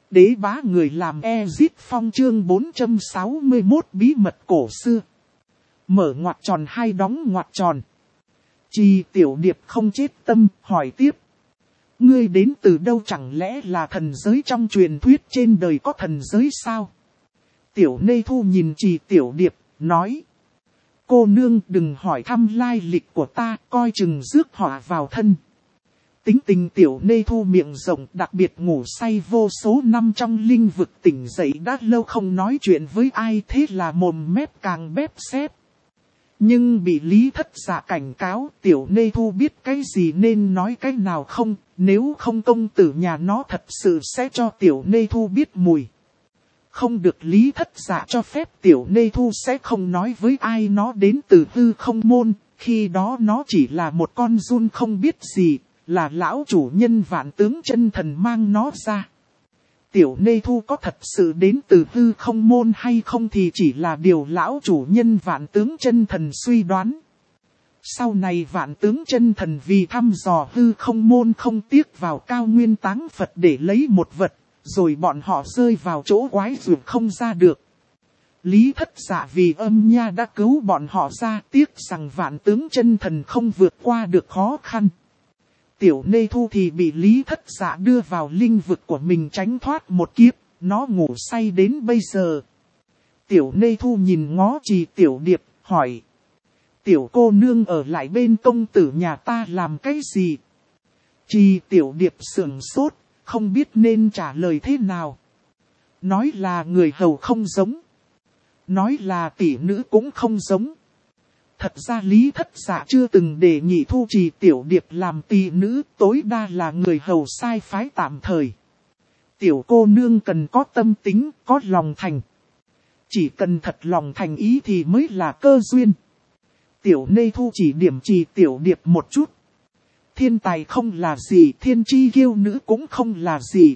Đế bá người làm Ezit Phong chương 461 bí mật cổ xưa. Mở ngoặc tròn hay đóng ngoặc tròn. Trì Tiểu Điệp không chết tâm hỏi tiếp. Ngươi đến từ đâu, chẳng lẽ là thần giới trong truyền thuyết trên đời có thần giới sao? Tiểu Nê Thu nhìn Trì Tiểu Điệp, nói. Cô nương đừng hỏi thăm lai lịch của ta, coi chừng rước họa vào thân. Tính tình Tiểu Nê Thu miệng rộng, đặc biệt ngủ say vô số năm trong linh vực, tỉnh dậy đã lâu không nói chuyện với ai, thế là mồm mép càng bép xép. Nhưng bị Lý Thất Dạ cảnh cáo, Tiểu Nê Thu biết cái gì nên nói cái nào không, nếu không công tử nhà nó thật sự sẽ cho Tiểu Nê Thu biết mùi. Không được Lý Thất Dạ cho phép, Tiểu Nê Thu sẽ không nói với ai nó đến từ hư không môn, khi đó nó chỉ là một con giun không biết gì, là lão chủ nhân Vạn Tướng Chân Thần mang nó ra. Tiểu Nê Thu có thật sự đến từ hư không môn hay không thì chỉ là điều lão chủ nhân Vạn Tướng Chân Thần suy đoán. Sau này Vạn Tướng Chân Thần vì thăm dò hư không môn không tiếc vào cao nguyên táng Phật để lấy một vật, rồi bọn họ rơi vào chỗ quái dược không ra được. Lý Thất Dạ vì âm nha đã cứu bọn họ ra, tiếc rằng Vạn Tướng Chân Thần không vượt qua được khó khăn. Tiểu Nê Thu thì bị Lý Thất Dạ đưa vào linh vực của mình tránh thoát một kiếp, nó ngủ say đến bây giờ. Tiểu Nê Thu nhìn ngó Trì Tiểu Điệp, hỏi. Tiểu cô nương ở lại bên công tử nhà ta làm cái gì? Trì Tiểu Điệp sửng sốt, không biết nên trả lời thế nào. Nói là người hầu không giống. Nói là tỷ nữ cũng không giống. Thật ra Lý Thất Dạ chưa từng đề nghị thu Trì Tiểu Điệp làm tỷ nữ, tối đa là người hầu sai phái tạm thời. Tiểu cô nương cần có tâm tính, có lòng thành. Chỉ cần thật lòng thành ý thì mới là cơ duyên. Tiểu Nê Thu chỉ điểm Trì Tiểu Điệp một chút. Thiên tài không là gì, thiên chi kiêu nữ cũng không là gì.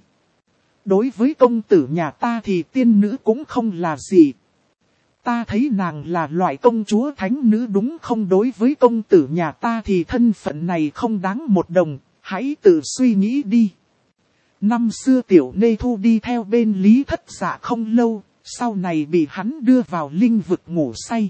Đối với công tử nhà ta thì tiên nữ cũng không là gì. Ta thấy nàng là loại công chúa thánh nữ đúng không? Đối với công tử nhà ta thì thân phận này không đáng một đồng, hãy tự suy nghĩ đi. Năm xưa Tiểu Nê Thu đi theo bên Lý Thất Dạ không lâu, sau này bị hắn đưa vào linh vực ngủ say.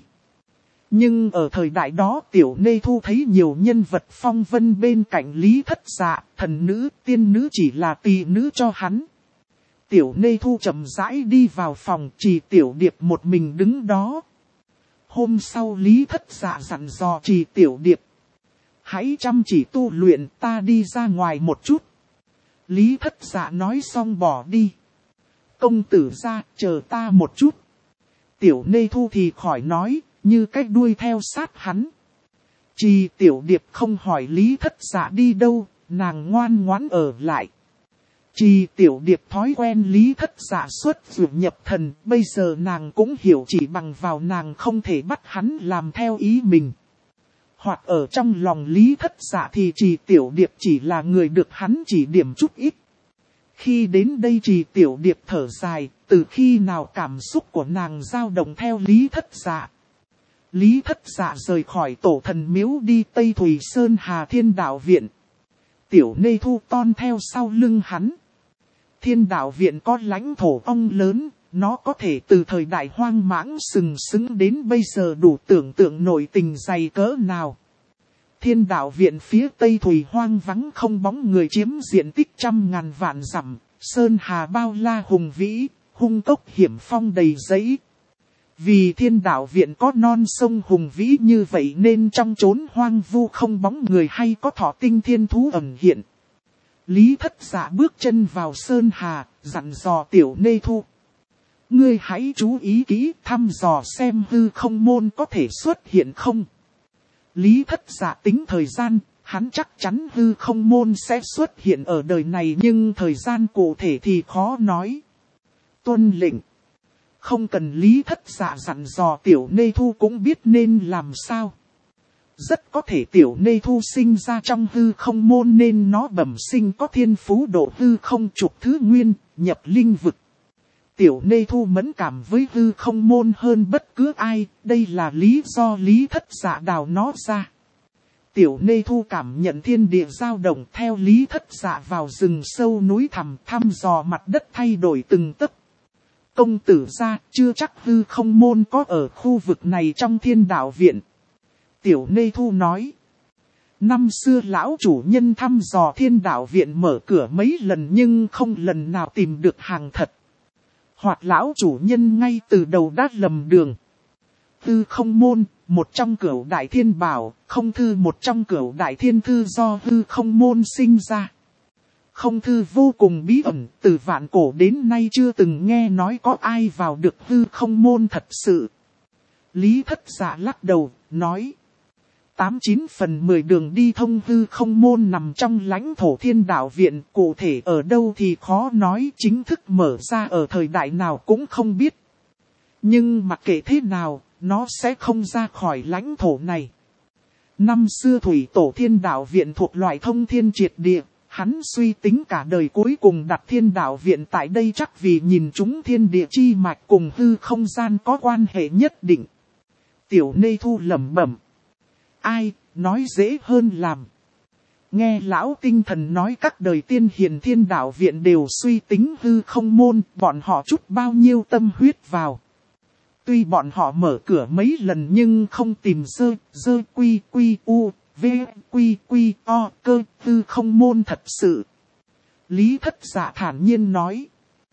Nhưng ở thời đại đó Tiểu Nê Thu thấy nhiều nhân vật phong vân bên cạnh Lý Thất Dạ, thần nữ, tiên nữ chỉ là tỳ nữ cho hắn. Tiểu Nê Thu chậm rãi đi vào phòng, Trì Tiểu Điệp một mình đứng đó. Hôm sau Lý Thất Dạ dặn dò Trì Tiểu Điệp. Hãy chăm chỉ tu luyện, ta đi ra ngoài một chút. Lý Thất Dạ nói xong bỏ đi. Công tử ra, chờ ta một chút. Tiểu Nê Thu thì khỏi nói, như cách đuôi theo sát hắn. Trì Tiểu Điệp không hỏi Lý Thất Dạ đi đâu, nàng ngoan ngoãn ở lại. Trì Tiểu Điệp thói quen Lý Thất Dạ xuất dụ nhập thần, bây giờ nàng cũng hiểu chỉ bằng vào nàng không thể bắt hắn làm theo ý mình. Hoặc ở trong lòng Lý Thất Dạ thì Trì Tiểu Điệp chỉ là người được hắn chỉ điểm chút ít. Khi đến đây Trì Tiểu Điệp thở dài, từ khi nào cảm xúc của nàng dao động theo Lý Thất Dạ. Lý Thất Dạ rời khỏi tổ thần miếu đi Tây Thùy Sơn Hà Thiên Đạo Viện. Tiểu Nê Thu ton theo sau lưng hắn. Thiên Đạo Viện có lãnh thổ ong lớn, nó có thể từ thời đại hoang mãng sừng sững đến bây giờ đủ tưởng tượng nổi tình dày cỡ nào. Thiên Đạo Viện phía Tây Thùy hoang vắng không bóng người chiếm diện tích 100.000 vạn dặm, sơn hà bao la hùng vĩ, hung tốc hiểm phong đầy giấy. Vì Thiên Đạo Viện có non sông hùng vĩ như vậy nên trong chốn hoang vu không bóng người hay có thọ tinh thiên thú ẩn hiện. Lý Thất Dạ bước chân vào sơn hà, dặn dò Tiểu Nê Thu. Ngươi hãy chú ý kỹ, thăm dò xem hư không môn có thể xuất hiện không. Lý Thất Dạ tính thời gian, hắn chắc chắn hư không môn sẽ xuất hiện ở đời này nhưng thời gian cụ thể thì khó nói. Tuân lệnh. Không cần Lý Thất Dạ dặn dò Tiểu Nê Thu cũng biết nên làm sao. Rất có thể Tiểu Nê Thu sinh ra trong hư không môn nên nó bẩm sinh có thiên phú độ hư không trục thứ nguyên, nhập linh vực. Tiểu Nê Thu mẫn cảm với hư không môn hơn bất cứ ai, đây là lý do Lý Thất Dạ đào nó ra. Tiểu Nê Thu cảm nhận thiên địa dao động theo Lý Thất Dạ vào rừng sâu núi thẳm thăm dò mặt đất thay đổi từng tấc. Công tử gia chưa chắc hư không môn có ở khu vực này trong Thiên Đạo Viện. Tiểu Nê Thu nói. Năm xưa lão chủ nhân thăm dò Thiên Đạo Viện mở cửa mấy lần nhưng không lần nào tìm được hàng thật. Hoặc lão chủ nhân ngay từ đầu đã lầm đường. Hư không môn, một trong cửu đại thiên bảo, không thư một trong cửu đại thiên thư do hư không môn sinh ra. Không thư vô cùng bí ẩn, từ vạn cổ đến nay chưa từng nghe nói có ai vào được hư không môn thật sự. Lý Thất Dạ lắc đầu, nói. 89/10 đường đi thông hư không môn nằm trong lãnh thổ Thiên Đạo Viện, cụ thể ở đâu thì khó nói, chính thức mở ra ở thời đại nào cũng không biết. Nhưng mặc kệ thế nào, nó sẽ không ra khỏi lãnh thổ này. Năm xưa thủy tổ Thiên Đạo Viện thuộc loại thông thiên triệt địa, hắn suy tính cả đời cuối cùng đặt Thiên Đạo Viện tại đây chắc vì nhìn chúng thiên địa chi mạch cùng hư không gian có quan hệ nhất định. Tiểu Nê Thu lẩm bẩm. Ai, nói dễ hơn làm. Nghe lão tinh thần nói các đời tiên hiền Thiên Đạo Viện đều suy tính hư không môn, bọn họ chút bao nhiêu tâm huyết vào. Tuy bọn họ mở cửa mấy lần nhưng không tìm quy v quy o cơ hư không môn thật sự. Lý Thất Dạ thản nhiên nói.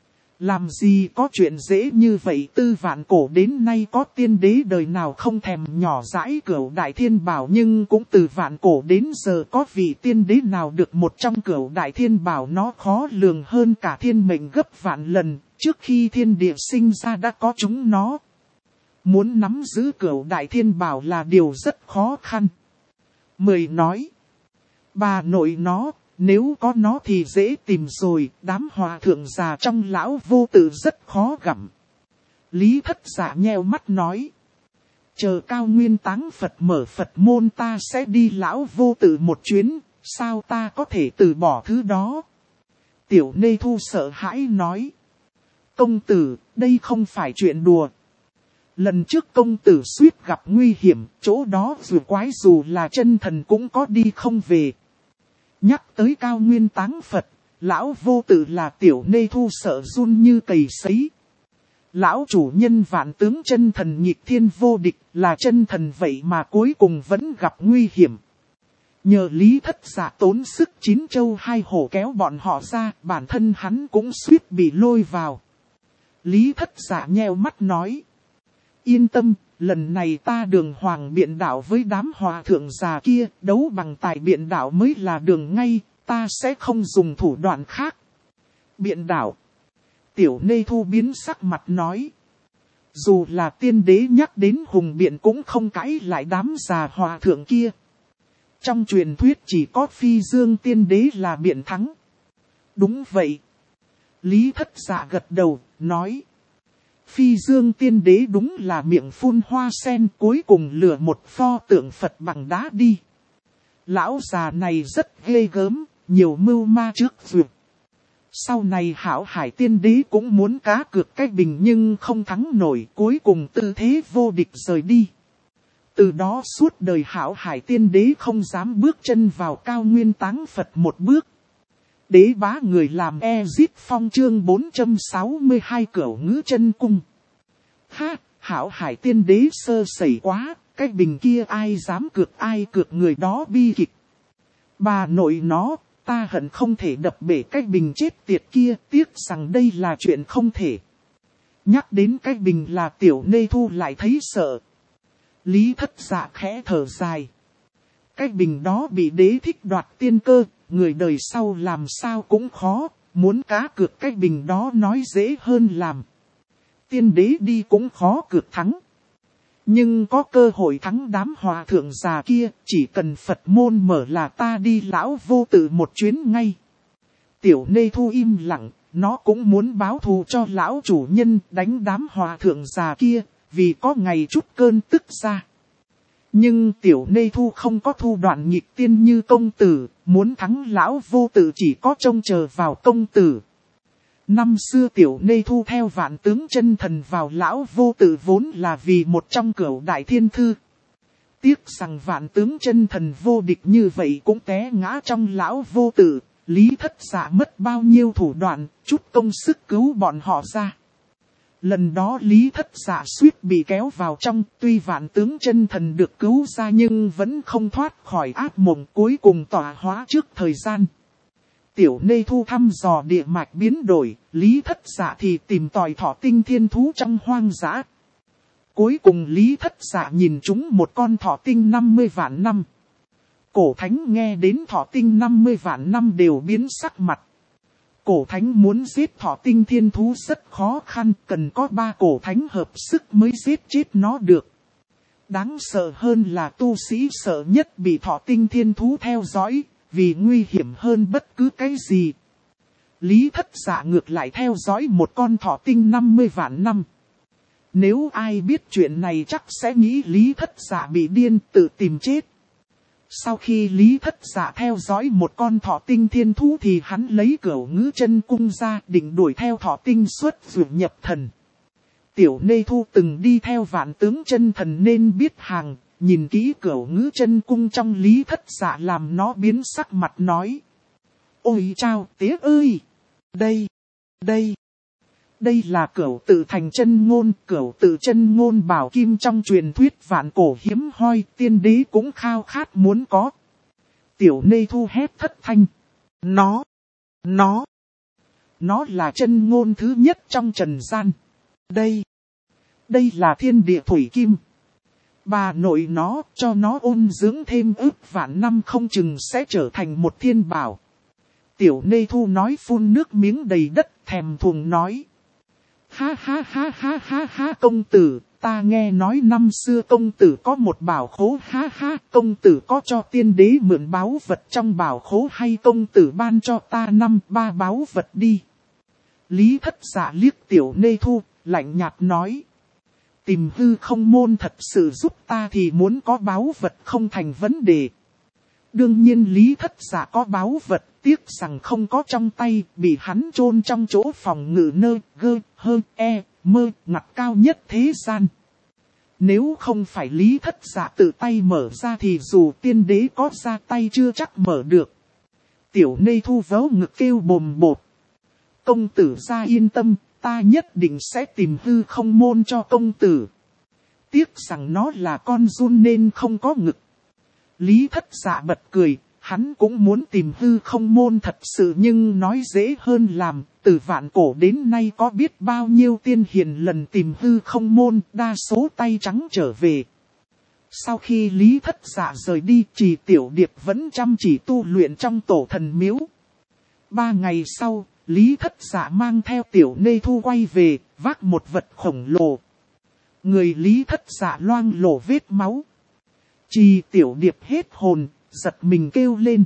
Làm gì có chuyện dễ như vậy, từ vạn cổ đến nay có tiên đế đời nào không thèm nhỏ dãi cửu đại thiên bảo, nhưng cũng từ vạn cổ đến giờ có vị tiên đế nào được một trong cửu đại thiên bảo, nó khó lường hơn cả thiên mệnh gấp vạn lần, trước khi thiên địa sinh ra đã có chúng nó. Muốn nắm giữ cửu đại thiên bảo là điều rất khó khăn. Mười nói. Bà nội nó. Nếu có nó thì dễ tìm rồi, đám hòa thượng già trong lão vô tự rất khó gặm. Lý Thất Dạ nheo mắt nói. Chờ Cao Nguyên táng Phật mở Phật môn ta sẽ đi lão vô tự một chuyến, sao ta có thể từ bỏ thứ đó? Tiểu Nê Thu sợ hãi nói. Công tử, đây không phải chuyện đùa. Lần trước công tử suýt gặp nguy hiểm, chỗ đó dù quái dù là chân thần cũng có đi không về. Nhắc tới Cao Nguyên táng Phật, lão vô tự là Tiểu Nê Thu sợ run như cầy sấy. Lão chủ nhân vạn tướng chân thần nhịp thiên vô địch là chân thần vậy mà cuối cùng vẫn gặp nguy hiểm. Nhờ Lý Thất Dạ tốn sức 9 châu 2 hổ kéo bọn họ ra, bản thân hắn cũng suýt bị lôi vào. Lý Thất Dạ nheo mắt nói. Yên tâm, lần này ta đường hoàng biện đạo với đám hòa thượng già kia, đấu bằng tài biện đạo mới là đường ngay, ta sẽ không dùng thủ đoạn khác. Biện đạo. Tiểu Nê Thu biến sắc mặt nói. Dù là tiên đế nhắc đến hùng biện cũng không cãi lại đám già hòa thượng kia. Trong truyền thuyết chỉ có Phi Dương tiên đế là biện thắng. Đúng vậy. Lý Thất Dạ gật đầu, nói. Phi Dương tiên đế đúng là miệng phun hoa sen, cuối cùng lừa một pho tượng Phật bằng đá đi. Lão già này rất ghê gớm, nhiều mưu ma trước vượt. Sau này Hảo Hải tiên đế cũng muốn cá cược cái bình nhưng không thắng nổi, cuối cùng tư thế vô địch rời đi. Từ đó suốt đời Hảo Hải tiên đế không dám bước chân vào Cao Nguyên táng Phật một bước. Đế bá người làm Ezit Phong chương 462 Cửu Ngữ Chân Cung. Ha, Hảo Hải tiên đế sơ sẩy quá, cái bình kia ai dám cược người đó bi kịch. Bà nội nó, ta hận không thể đập bể cái bình chết tiệt kia, tiếc rằng đây là chuyện không thể. Nhắc đến cái bình là Tiểu Nê Thu lại thấy sợ. Lý Thất Dạ khẽ thở dài. Cái bình đó bị đế thích đoạt tiên cơ, người đời sau làm sao cũng khó, muốn cá cược cái bình đó nói dễ hơn làm. Tiên đế đi cũng khó cược thắng. Nhưng có cơ hội thắng đám hòa thượng già kia, chỉ cần Phật môn mở là ta đi lão vô tự một chuyến ngay. Tiểu Nê Thu im lặng, nó cũng muốn báo thù cho lão chủ nhân đánh đám hòa thượng già kia, vì có ngày chút cơn tức ra. Nhưng Tiểu Nê Thu không có thu đoạn nhịp tiên như công tử, muốn thắng lão vô tự chỉ có trông chờ vào công tử. Năm xưa Tiểu Nê Thu theo vạn tướng chân thần vào lão vô tự vốn là vì một trong cửu đại thiên thư. Tiếc rằng vạn tướng chân thần vô địch như vậy cũng té ngã trong lão vô tử, Lý Thất Dạ mất bao nhiêu thủ đoạn, chút công sức cứu bọn họ ra. Lần đó Lý Thất Dạ suýt bị kéo vào trong, tuy vạn tướng chân thần được cứu ra nhưng vẫn không thoát khỏi ác mộng, cuối cùng tỏa hóa trước thời gian. Tiểu Nê Thu thăm dò địa mạch biến đổi, Lý Thất Dạ thì tìm tòi thỏ tinh thiên thú trong hoang dã. Cuối cùng Lý Thất Dạ nhìn trúng một con thỏ tinh 50 vạn năm. Cổ thánh nghe đến thỏ tinh 50 vạn năm đều biến sắc mặt. Cổ thánh muốn giết thỏ tinh thiên thú rất khó khăn, cần có 3 cổ thánh hợp sức mới giết chết nó được. Đáng sợ hơn là tu sĩ sợ nhất bị thỏ tinh thiên thú theo dõi, vì nguy hiểm hơn bất cứ cái gì. Lý Thất Dạ ngược lại theo dõi một con thỏ tinh 50 vạn năm. Nếu ai biết chuyện này chắc sẽ nghĩ Lý Thất Dạ bị điên tự tìm chết. Sau khi Lý Thất Dạ theo dõi một con thỏ tinh thiên thú thì hắn lấy Cửu Ngữ Chân Cung ra định đuổi theo thỏ tinh xuất dược nhập thần. Tiểu Nê Thu từng đi theo vạn tướng chân thần nên biết hàng, nhìn kỹ Cửu Ngữ Chân Cung trong Lý Thất Dạ làm nó biến sắc mặt nói. Ôi chao tía ơi! Đây là Cửu Tự Thành Chân Ngôn, Cửu Tự Chân Ngôn bảo kim trong truyền thuyết vạn cổ hiếm hoi, tiên đế cũng khao khát muốn có. Tiểu Nê Thu hét thất thanh. Nó là chân ngôn thứ nhất trong trần gian. Đây là thiên địa thủy kim. Bà nội nó, cho nó ôn dưỡng thêm ước vạn năm không chừng sẽ trở thành một thiên bảo. Tiểu Nê Thu nói phun nước miếng đầy đất, thèm thuồng nói. Ha công tử, ta nghe nói năm xưa công tử có một bảo khố, công tử có cho tiên đế mượn báu vật trong bảo khố hay công tử ban cho ta 5-3 báu vật đi. Lý Thất Dạ liếc Tiểu Nê Thu, lạnh nhạt nói. Tìm hư không môn thật sự giúp ta thì muốn có báu vật không thành vấn đề. Đương nhiên Lý Thất Dạ có báu vật, tiếc rằng không có trong tay, bị hắn chôn trong chỗ phòng ngự mơ ngặt cao nhất thế gian. Nếu không phải Lý Thất Dạ tự tay mở ra thì dù tiên đế có ra tay chưa chắc mở được. Tiểu Nê Thu vớ ngực kêu bồm bột. Công tử ra yên tâm, ta nhất định sẽ tìm hư không môn cho công tử. Tiếc rằng nó là con giun nên không có ngực. Lý Thất Dạ bật cười, hắn cũng muốn tìm hư không môn thật sự nhưng nói dễ hơn làm, từ vạn cổ đến nay có biết bao nhiêu tiên hiền lần tìm hư không môn, đa số tay trắng trở về. Sau khi Lý Thất Dạ rời đi, Trì Tiểu Điệp vẫn chăm chỉ tu luyện trong tổ thần miếu. 3 ngày sau, Lý Thất Dạ mang theo Tiểu Nê Thu quay về, vác một vật khổng lồ. Người Lý Thất Dạ loang lổ vết máu. Trì Tiểu Điệp hết hồn, giật mình kêu lên.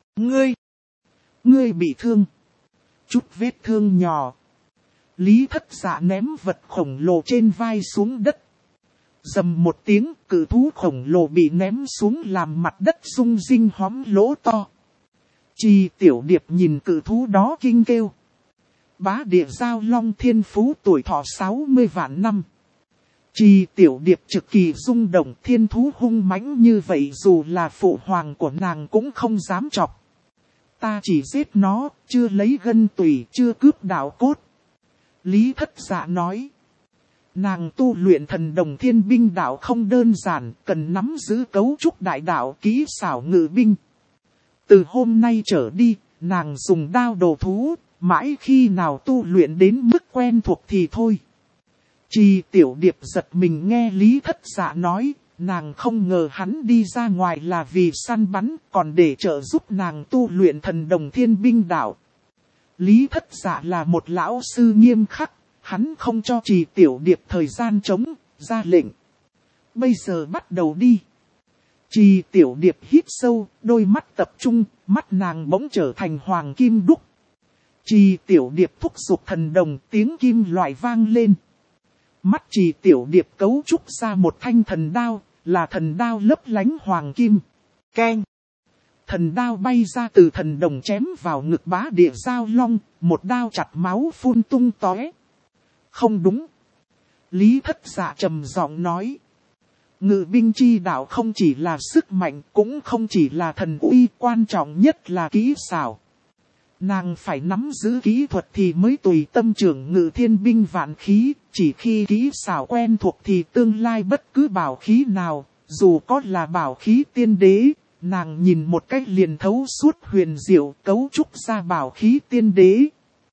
Ngươi bị thương. Chút vết thương nhỏ. Lý Thất Dạ ném vật khổng lồ trên vai xuống đất. Rầm một tiếng, cự thú khổng lồ bị ném xuống làm mặt đất rung rinh hóm lỗ to. Trì Tiểu Điệp nhìn cự thú đó kinh kêu. Bá địa giao long thiên phú tuổi thọ 60 vạn năm. Trì Tiểu Điệp trực kỳ rung động, thiên thú hung mãnh như vậy dù là phụ hoàng của nàng cũng không dám chọc. Ta chỉ giết nó, chưa lấy gân tủy, chưa cướp đạo cốt. Lý Thất Dạ nói. Nàng tu luyện thần đồng thiên binh đạo không đơn giản, cần nắm giữ cấu trúc đại đạo kỹ xảo ngự binh. Từ hôm nay trở đi, nàng dùng đao đồ thú, mãi khi nào tu luyện đến mức quen thuộc thì thôi. Trì Tiểu Điệp giật mình nghe Lý Thất Dạ nói, nàng không ngờ hắn đi ra ngoài là vì săn bắn, còn để trợ giúp nàng tu luyện thần đồng thiên binh đạo. Lý Thất Dạ là một lão sư nghiêm khắc, hắn không cho Trì Tiểu Điệp thời gian trống, ra lệnh. Bây giờ bắt đầu đi. Trì Tiểu Điệp hít sâu, đôi mắt tập trung, mắt nàng bỗng trở thành hoàng kim đúc. Trì Tiểu Điệp thúc giục thần đồng, tiếng kim loại vang lên. Mắt Trì Tiểu Điệp cấu trúc ra một thanh thần đao, là thần đao lấp lánh hoàng kim. Keng! Thần đao bay ra từ thần đồng chém vào ngực bá địa giao long, một đao chặt máu phun tung tóe. Không đúng. Lý Thất Dạ trầm giọng nói. Ngự binh chi đạo không chỉ là sức mạnh, cũng không chỉ là thần uy, quan trọng nhất là kỹ xảo. Nàng phải nắm giữ kỹ thuật thì mới tùy tâm trưởng ngự thiên binh vạn khí, chỉ khi kỹ xảo quen thuộc thì tương lai bất cứ bảo khí nào, dù có là bảo khí tiên đế, nàng nhìn một cách liền thấu suốt huyền diệu cấu trúc ra bảo khí tiên đế.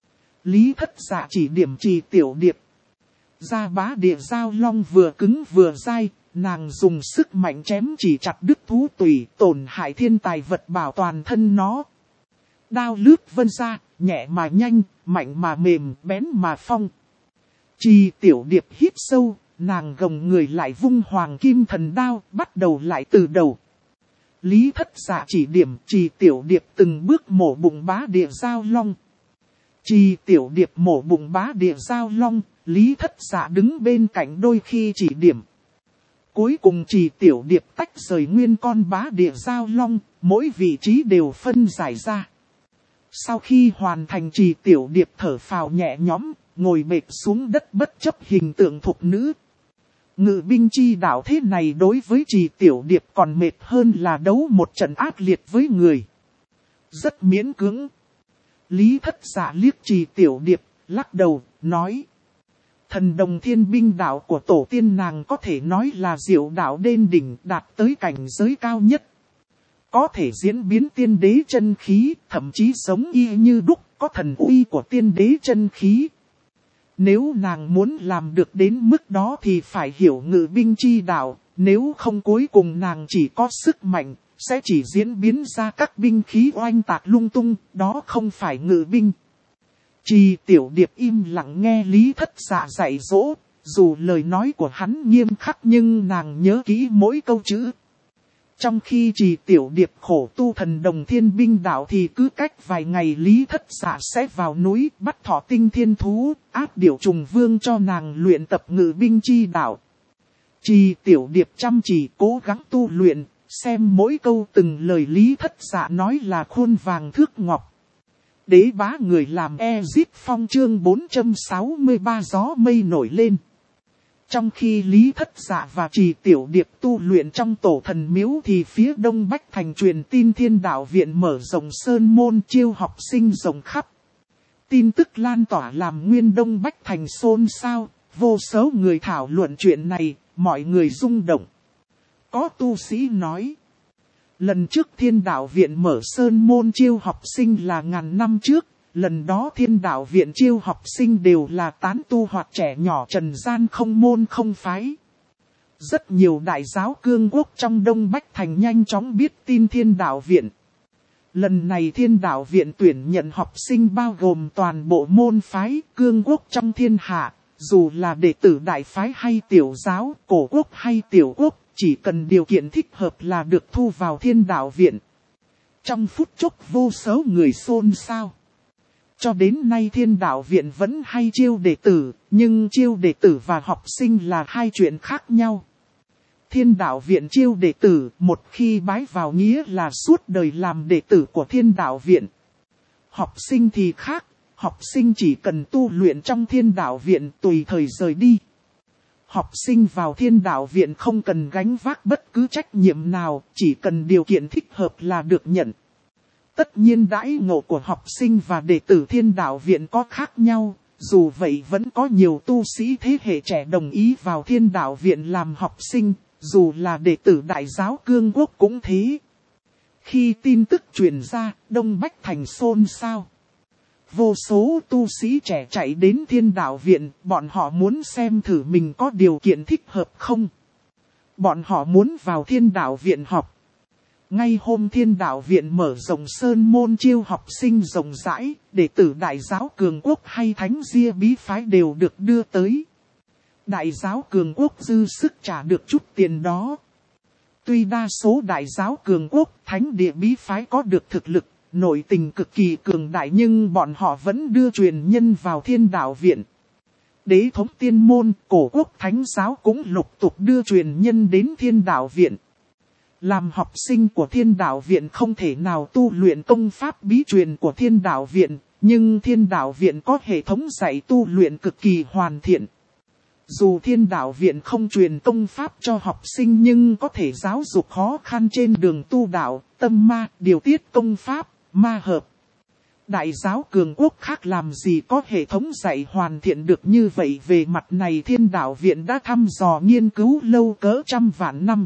Lý Thất Dạ chỉ điểm Trì Tiểu Điệp. Gia Bá Địa Giao Long vừa cứng vừa dai, nàng dùng sức mạnh chém chỉ chặt đứt thú tủy, tổn hại thiên tài vật bảo toàn thân nó. Đao lướt vân ra, nhẹ mà nhanh, mạnh mà mềm, bén mà phong. Trì Tiểu Điệp hít sâu, nàng gồng người lại vung hoàng kim thần đao, bắt đầu lại từ đầu. Lý Thất Dạ chỉ điểm Trì Tiểu Điệp từng bước mổ bụng Bá Địa Giao Long. Trì Tiểu Điệp mổ bụng Bá Địa Giao Long, Lý Thất Dạ đứng bên cạnh đôi khi chỉ điểm. Cuối cùng Trì Tiểu Điệp tách rời nguyên con Bá Địa Giao Long, mỗi vị trí đều phân giải ra. Sau khi hoàn thành Trì Tiểu Điệp thở phào nhẹ nhõm, ngồi bệt xuống đất bất chấp hình tượng thục nữ. Ngự binh chi đạo thế này đối với Trì Tiểu Điệp còn mệt hơn là đấu một trận ác liệt với người. Rất miễn cưỡng. Lý Thất Dạ liếc Trì Tiểu Điệp, lắc đầu, nói. Thần đồng thiên binh đạo của tổ tiên nàng có thể nói là diệu đạo đên đỉnh, đạt tới cảnh giới cao nhất. Có thể diễn biến tiên đế chân khí, thậm chí giống y như đúc, có thần uy của tiên đế chân khí. Nếu nàng muốn làm được đến mức đó thì phải hiểu ngự binh chi đạo, nếu không cuối cùng nàng chỉ có sức mạnh, sẽ chỉ diễn biến ra các binh khí oanh tạc lung tung, đó không phải ngự binh. Trì Tiểu Điệp im lặng nghe Lý Thất Dạ dạy dỗ, dù lời nói của hắn nghiêm khắc nhưng nàng nhớ kỹ mỗi câu chữ. Trong khi Trì Tiểu Điệp khổ tu thần đồng thiên binh đạo thì cứ cách vài ngày Lý Thất Dạ sẽ vào núi bắt thỏ tinh thiên thú, áp điểu trùng vương cho nàng luyện tập ngự binh chi đạo. Trì Tiểu Điệp chăm chỉ cố gắng tu luyện, xem mỗi câu từng lời Lý Thất Dạ nói là khuôn vàng thước ngọc. Đế bá người làm Ezip Phong chương 463 gió mây nổi lên. Trong khi Lý Thất Dạ và Trì Tiểu Điệp tu luyện trong tổ thần miếu thì phía Đông Bách Thành truyền tin Thiên Đạo Viện mở rộng sơn môn chiêu học sinh rộng khắp. Tin tức lan tỏa làm nguyên Đông Bách Thành xôn xao, vô số người thảo luận chuyện này, mọi người rung động. Có tu sĩ nói. Lần trước Thiên Đạo Viện mở sơn môn chiêu học sinh là ngàn năm trước, lần đó Thiên Đạo Viện chiêu học sinh đều là tán tu hoặc trẻ nhỏ trần gian không môn không phái. Rất nhiều đại giáo cương quốc trong Đông Bách Thành nhanh chóng biết tin Thiên Đạo Viện. Lần này Thiên Đạo Viện tuyển nhận học sinh bao gồm toàn bộ môn phái cương quốc trong thiên hạ, dù là đệ tử đại phái hay tiểu giáo, cổ quốc hay tiểu quốc. Chỉ cần điều kiện thích hợp là được thu vào Thiên Đạo Viện. Trong phút chốc vô số người xôn xao. Cho đến nay Thiên Đạo Viện vẫn hay chiêu đệ tử, nhưng chiêu đệ tử và học sinh là hai chuyện khác nhau. Thiên Đạo Viện chiêu đệ tử, một khi bái vào nghĩa là suốt đời làm đệ tử của Thiên Đạo Viện. Học sinh thì khác, học sinh chỉ cần tu luyện trong Thiên Đạo Viện tùy thời rời đi. Học sinh vào Thiên Đạo Viện không cần gánh vác bất cứ trách nhiệm nào, chỉ cần điều kiện thích hợp là được nhận. Tất nhiên đãi ngộ của học sinh và đệ tử Thiên Đạo Viện có khác nhau, dù vậy vẫn có nhiều tu sĩ thế hệ trẻ đồng ý vào Thiên Đạo Viện làm học sinh, dù là đệ tử Đại giáo Cương Quốc cũng thế. Khi tin tức truyền ra, Đông Bách Thành xôn xao. Vô số tu sĩ trẻ chạy đến Thiên Đạo Viện, bọn họ muốn xem thử mình có điều kiện thích hợp không. Bọn họ muốn vào Thiên Đạo Viện học. Ngay hôm Thiên Đạo Viện mở rộng sơn môn chiêu học sinh rộng rãi, đệ tử Đại giáo Cường Quốc hay Thánh Gia Bí Phái đều được đưa tới. Đại giáo Cường Quốc dư sức trả được chút tiền đó. Tuy đa số Đại giáo Cường Quốc, Thánh Địa Bí Phái có được thực lực, nội tình cực kỳ cường đại nhưng bọn họ vẫn đưa truyền nhân vào Thiên Đạo Viện. Đế thống tiên môn, cổ quốc thánh giáo cũng lục tục đưa truyền nhân đến Thiên Đạo Viện. Làm học sinh của Thiên Đạo Viện không thể nào tu luyện công pháp bí truyền của Thiên Đạo Viện, nhưng Thiên Đạo Viện có hệ thống dạy tu luyện cực kỳ hoàn thiện. Dù Thiên Đạo Viện không truyền công pháp cho học sinh nhưng có thể giáo dục khó khăn trên đường tu đạo, tâm ma, điều tiết công pháp, ma hợp. Đại giáo cường quốc khác làm gì có hệ thống dạy hoàn thiện được như vậy, về mặt này Thiên Đạo Viện đã thăm dò nghiên cứu lâu cỡ trăm vạn năm.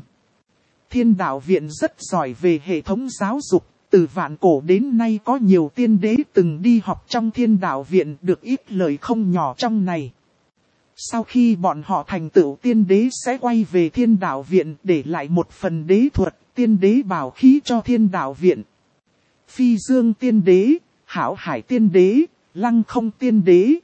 Thiên Đạo Viện rất giỏi về hệ thống giáo dục, từ vạn cổ đến nay có nhiều tiên đế từng đi học trong Thiên Đạo Viện được ít lời không nhỏ trong này. Sau khi bọn họ thành tựu tiên đế sẽ quay về Thiên Đạo Viện để lại một phần đế thuật, tiên đế bảo khí cho Thiên Đạo Viện. Phi Dương tiên đế, Hảo Hải tiên đế, Lăng Không tiên đế.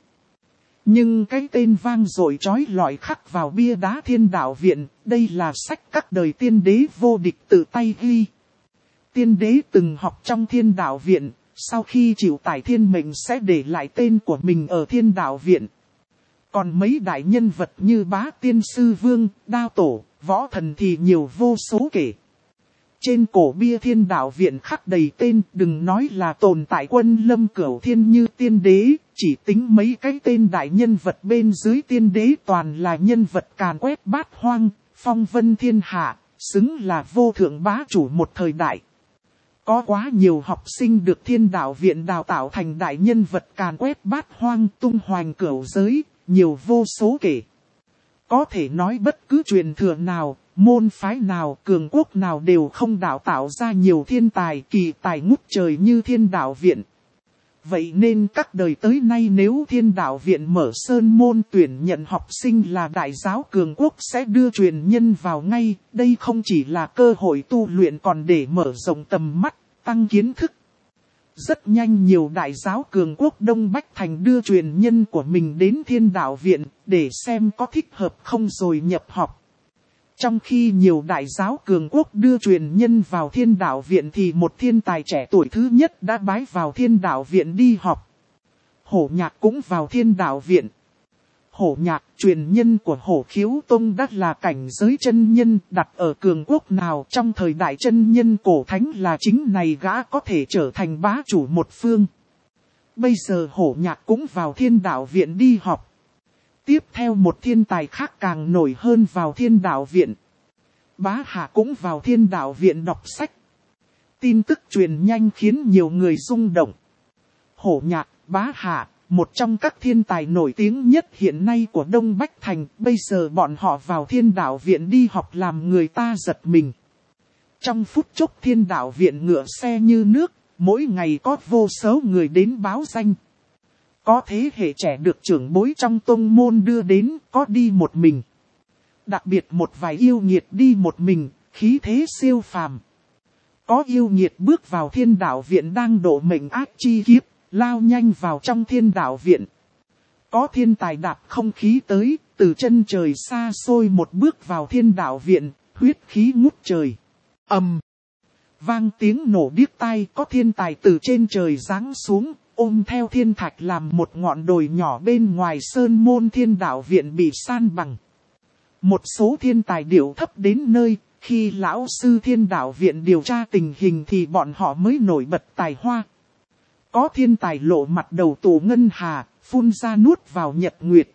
Nhưng cái tên vang dội chói lọi khắc vào bia đá Thiên Đạo Viện, đây là sách các đời tiên đế vô địch tự tay ghi. Tiên đế từng học trong Thiên Đạo Viện, sau khi chịu tải thiên mệnh sẽ để lại tên của mình ở Thiên Đạo Viện. Còn mấy đại nhân vật như Bá Tiên Sư Vương, Đao Tổ, Võ Thần thì nhiều vô số kể. Trên cổ bia Thiên Đạo Viện khắc đầy tên, đừng nói là tồn tại Quân Lâm Cửu Thiên như tiên đế, chỉ tính mấy cái tên đại nhân vật bên dưới tiên đế toàn là nhân vật càn quét bát hoang, phong vân thiên hạ, xứng là vô thượng bá chủ một thời đại. Có quá nhiều học sinh được Thiên Đạo Viện đào tạo thành đại nhân vật càn quét bát hoang, tung hoành cửu giới, nhiều vô số kể. Có thể nói bất cứ truyền thừa nào, môn phái nào, cường quốc nào đều không đào tạo ra nhiều thiên tài kỳ tài ngút trời như Thiên Đạo Viện. Vậy nên các đời tới nay nếu Thiên Đạo Viện mở sơn môn tuyển nhận học sinh là đại giáo cường quốc sẽ đưa truyền nhân vào ngay. Đây không chỉ là cơ hội tu luyện còn để mở rộng tầm mắt, tăng kiến thức. Rất nhanh nhiều đại giáo cường quốc Đông Bách Thành đưa truyền nhân của mình đến Thiên Đạo Viện để xem có thích hợp không rồi nhập học. Trong khi nhiều đại giáo cường quốc đưa truyền nhân vào Thiên Đạo Viện thì một thiên tài trẻ tuổi thứ nhất đã bái vào Thiên Đạo Viện đi học. Hổ Nhạc cũng vào Thiên Đạo Viện. Hổ Nhạc, truyền nhân của Hổ Khiếu Tông đã là cảnh giới chân nhân, đặt ở cường quốc nào trong thời đại chân nhân cổ thánh là chính này gã có thể trở thành bá chủ một phương. Bây giờ Hổ Nhạc cũng vào Thiên Đạo Viện đi học. Tiếp theo một thiên tài khác càng nổi hơn vào Thiên Đạo Viện. Bá Hạ cũng vào Thiên Đạo Viện đọc sách. Tin tức truyền nhanh khiến nhiều người rung động. Hổ Nhạc, Bá Hạ, một trong các thiên tài nổi tiếng nhất hiện nay của Đông Bách Thành, bây giờ bọn họ vào Thiên Đạo Viện đi học làm người ta giật mình. Trong phút chốc Thiên Đạo Viện ngựa xe như nước, mỗi ngày có vô số người đến báo danh. Có thế hệ trẻ được trưởng bối trong tông môn đưa đến, có đi một mình. Đặc biệt một vài yêu nghiệt đi một mình, khí thế siêu phàm. Có yêu nghiệt bước vào Thiên Đạo Viện đang độ mệnh ác chi kiếp, lao nhanh vào trong Thiên Đạo Viện. Có thiên tài đạp không khí tới, từ chân trời xa xôi một bước vào Thiên Đạo Viện, huyết khí ngút trời. Ầm! Vang tiếng nổ điếc tai, có thiên tài từ trên trời giáng xuống, ôm theo thiên thạch làm một ngọn đồi nhỏ bên ngoài sơn môn Thiên Đạo Viện bị san bằng. Một số thiên tài điệu thấp đến nơi, khi lão sư Thiên Đạo Viện điều tra tình hình thì bọn họ mới nổi bật tài hoa. Có thiên tài lộ mặt đầu tù ngân hà, phun ra nuốt vào nhật nguyệt.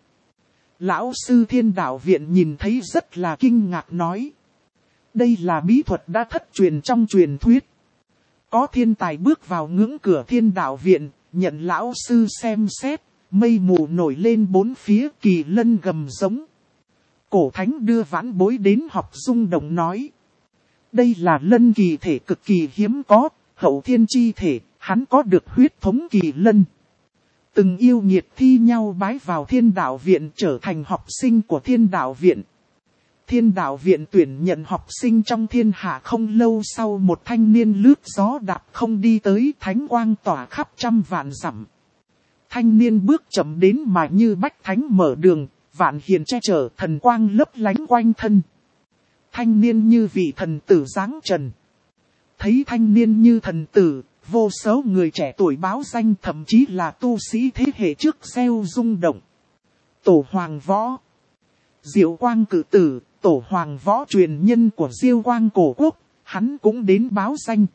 Lão sư Thiên Đạo Viện nhìn thấy rất là kinh ngạc nói. Đây là bí thuật đã thất truyền trong truyền thuyết. Có thiên tài bước vào ngưỡng cửa Thiên Đạo Viện, nhận lão sư xem xét, mây mù nổi lên bốn phía kỳ lân gầm giống. Cổ thánh đưa vãn bối đến học rung động nói. Đây là lân kỳ thể cực kỳ hiếm có, hậu thiên chi thể, hắn có được huyết thống kỳ lân. Từng yêu nghiệt thi nhau bái vào Thiên Đạo Viện trở thành học sinh của Thiên Đạo Viện. Thiên Đạo Viện tuyển nhận học sinh trong thiên hạ không lâu sau một thanh niên lướt gió đạp không đi tới thánh quang tỏa khắp trăm vạn dặm. Thanh niên bước chậm đến mà như bách thánh mở đường, vạn hiền che chở thần quang lấp lánh quanh thân. Thanh niên như vị thần tử giáng trần. Thấy thanh niên như thần tử, vô số người trẻ tuổi báo danh thậm chí là tu sĩ thế hệ trước gieo rung động. Tổ Hoàng Võ, Diệu Quang Cử Tử, Tổ Hoàng Võ truyền nhân của Diêu Quang cổ quốc, hắn cũng đến báo danh.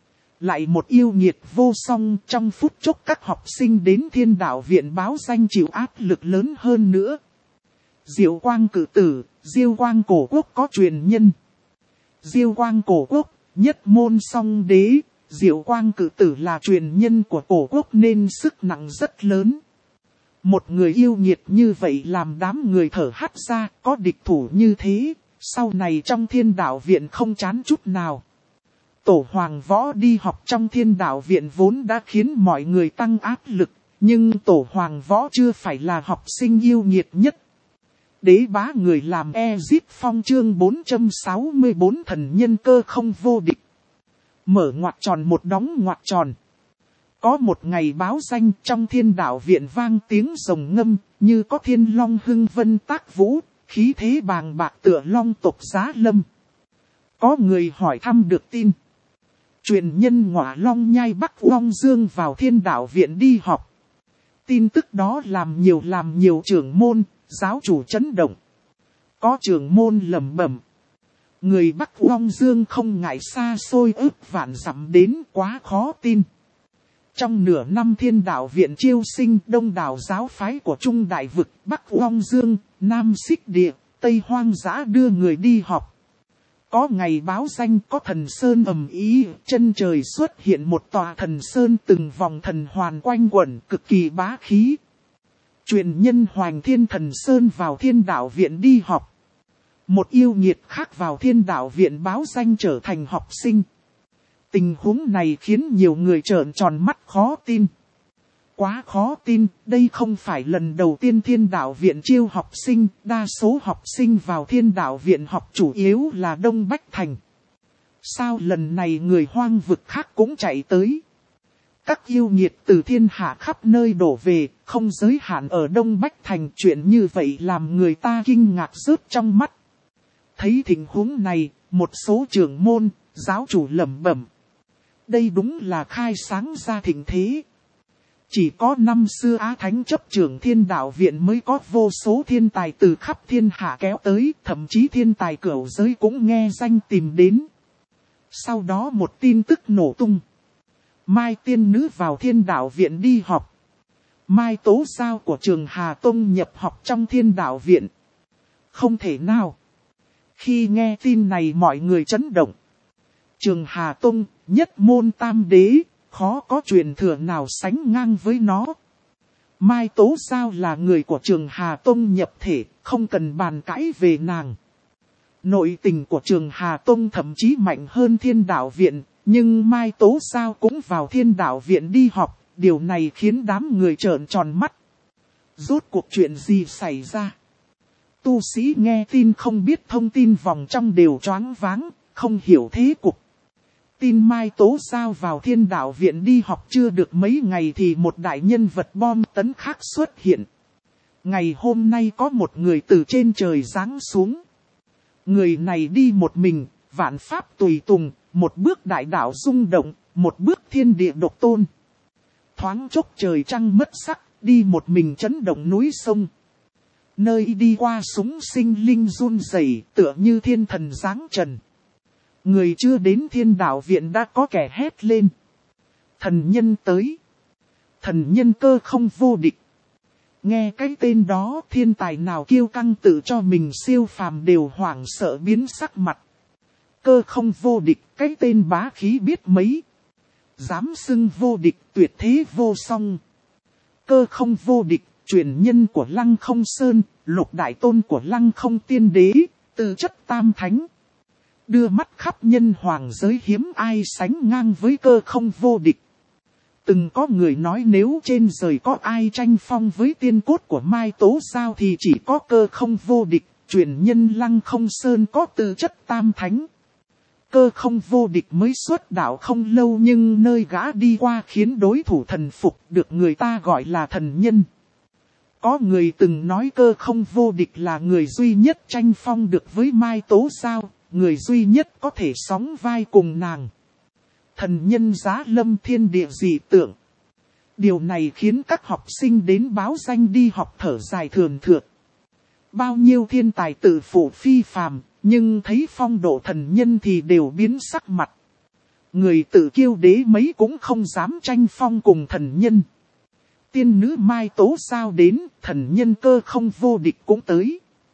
Lại một yêu nghiệt vô song, trong phút chốc các học sinh đến Thiên Đạo Viện báo danh chịu áp lực lớn hơn nữa. Diệu Quang cử tử, Diêu Quang cổ quốc có truyền nhân. Diêu Quang cổ quốc, nhất môn song đế, Diệu Quang cử tử là truyền nhân của cổ quốc nên sức nặng rất lớn. Một người yêu nghiệt như vậy làm đám người thở hắt ra, có địch thủ như thế, sau này trong Thiên Đạo Viện không chán chút nào. Tổ Hoàng Võ đi học trong Thiên Đạo Viện vốn đã khiến mọi người tăng áp lực, nhưng Tổ Hoàng Võ chưa phải là học sinh yêu nghiệt nhất. Đế bá người làm Ezip Phong chương 464 thần nhân cơ không vô địch. Mở ngoặc tròn một đóng ngoặc tròn. Có một ngày báo danh trong Thiên Đạo Viện vang tiếng rồng ngâm, như có thiên long hưng vân tác vũ, khí thế bàng bạc tựa long tộc giá lâm. Có người hỏi thăm được tin. Truyền nhân Ngọa Long Nhai Bắc Long Dương vào Thiên Đạo Viện đi học. Tin tức đó làm nhiều trưởng môn, giáo chủ chấn động. Có trưởng môn lẩm bẩm. Người Bắc Long Dương không ngại xa xôi ước vạn dặm đến quá khó tin. Trong nửa năm Thiên Đạo Viện chiêu sinh đông đảo giáo phái của Trung Đại Vực, Bắc Long Dương, Nam Xích Địa, Tây Hoang Dã đưa người đi học. Có ngày báo danh có thần sơn ầm ý, chân trời xuất hiện một tòa thần sơn từng vòng thần hoàn quanh quẩn cực kỳ bá khí. Truyền nhân Hoành Thiên Thần Sơn vào Thiên Đạo Viện đi học. Một yêu nghiệt khác vào Thiên Đạo Viện báo danh trở thành học sinh. Tình huống này khiến nhiều người trợn tròn mắt khó tin. Quá khó tin, đây không phải lần đầu tiên Thiên Đạo Viện chiêu học sinh, đa số học sinh vào Thiên Đạo Viện học chủ yếu là Đông Bách Thành. Sao lần này người hoang vực khác cũng chạy tới? Các yêu nghiệt từ thiên hạ khắp nơi đổ về, không giới hạn ở Đông Bách Thành, chuyện như vậy làm người ta kinh ngạc rớt trong mắt. Thấy tình huống này, một số trưởng môn, giáo chủ lẩm bẩm. Đây đúng là khai sáng ra thịnh thế. Chỉ có năm xưa Á Thánh chấp trưởng Thiên Đạo Viện mới có vô số thiên tài từ khắp thiên hạ kéo tới, thậm chí thiên tài cửu giới cũng nghe danh tìm đến. Sau đó một tin tức nổ tung. Mai tiên nữ vào Thiên Đạo Viện đi học. Mai Tố Giao của trường Hà Tông nhập học trong Thiên Đạo Viện. Không thể nào. Khi nghe tin này mọi người chấn động. Trường Hà Tông, nhất môn tam đế, khó có truyền thừa nào sánh ngang với nó. Mai Tố Giao là người của trường Hà Tông nhập thể, không cần bàn cãi về nàng. Nội tình của trường Hà Tông thậm chí mạnh hơn Thiên Đạo Viện, nhưng Mai Tố Giao cũng vào Thiên Đạo Viện đi học, điều này khiến đám người trợn tròn mắt. Rốt cuộc chuyện gì xảy ra? Tu sĩ nghe tin không biết thông tin vòng trong đều choáng váng, không hiểu thế cục. Tin Mai Tố Giao vào Thiên Đạo Viện đi học chưa được mấy ngày thì một đại nhân vật bom tấn khác xuất hiện. Ngày hôm nay có một người từ trên trời giáng xuống. Người này đi một mình, vạn pháp tùy tùng, một bước đại đạo rung động, một bước thiên địa độc tôn. Thoáng chốc trời trăng mất sắc, đi một mình chấn động núi sông. Nơi đi qua súng sinh linh run rẩy, tựa như thiên thần giáng trần. Người chưa đến Thiên Đạo Viện đã có kẻ hét lên. Thần nhân tới. Thần nhân cơ không vô địch. Nghe cái tên đó, thiên tài nào kiêu căng tự cho mình siêu phàm đều hoảng sợ biến sắc mặt. Cơ không vô địch, cái tên bá khí biết mấy. Dám xưng vô địch, tuyệt thế vô song. Cơ không vô địch, truyền nhân của Lăng Không Sơn, lục đại tôn của Lăng Không Tiên Đế, tư chất tam thánh. Đưa mắt khắp nhân hoàng giới hiếm ai sánh ngang với cơ không vô địch. Từng có người nói nếu trên trời có ai tranh phong với tiên cốt của Mai Tố Giao thì chỉ có cơ không vô địch, truyền nhân Lăng Không Sơn có tư chất tam thánh. Cơ không vô địch mới xuất đạo không lâu nhưng nơi gã đi qua khiến đối thủ thần phục, được người ta gọi là thần nhân. Có người từng nói cơ không vô địch là người duy nhất tranh phong được với Mai Tố Giao, người duy nhất có thể sóng vai cùng nàng. Thần nhân giá lâm thiên địa dị tượng. Điều này khiến các học sinh đến báo danh đi học thở dài thườn thượt. Bao nhiêu thiên tài tự phụ phi phàm, nhưng thấy phong độ thần nhân thì đều biến sắc mặt. Người tự kiêu đế mấy cũng không dám tranh phong cùng thần nhân. Tiên nữ Mai Tố Giao đến, thần nhân cơ không vô địch cũng tới.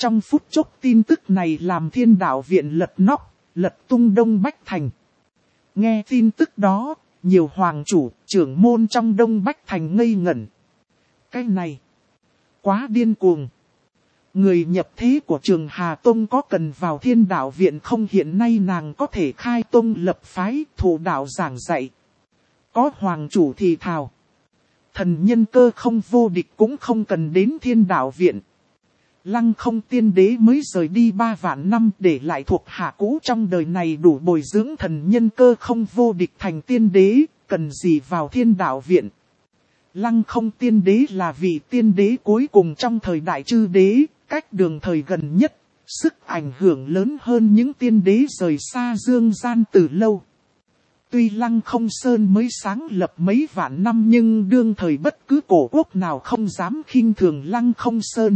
Trong phút chốc tin tức này làm Thiên Đạo Viện lật nóc, lật tung Đông Bách Thành. Nghe tin tức đó, nhiều hoàng chủ, trưởng môn trong Đông Bách Thành ngây ngẩn. Cái này, quá điên cuồng. Người nhập thế của Trường Hà Tông có cần vào Thiên Đạo Viện không? Hiện nay nàng có thể khai tông lập phái, thủ đạo giảng dạy. Có hoàng chủ thì thào. Thần Nhân Cơ không vô địch cũng không cần đến Thiên Đạo Viện. Lăng Không Tiên Đế mới rời đi 3 vạn năm, để lại thuộc hạ cũ trong đời này đủ bồi dưỡng Thần Nhân Cơ không vô địch thành tiên đế, cần gì vào Thiên Đạo Viện. Lăng Không Tiên Đế là vị tiên đế cuối cùng trong thời đại chư đế, cách đường thời gần nhất, sức ảnh hưởng lớn hơn những tiên đế rời xa dương gian từ lâu. Tuy Lăng Không Sơn mới sáng lập mấy vạn năm nhưng đương thời bất cứ cổ quốc nào không dám khinh thường Lăng Không Sơn.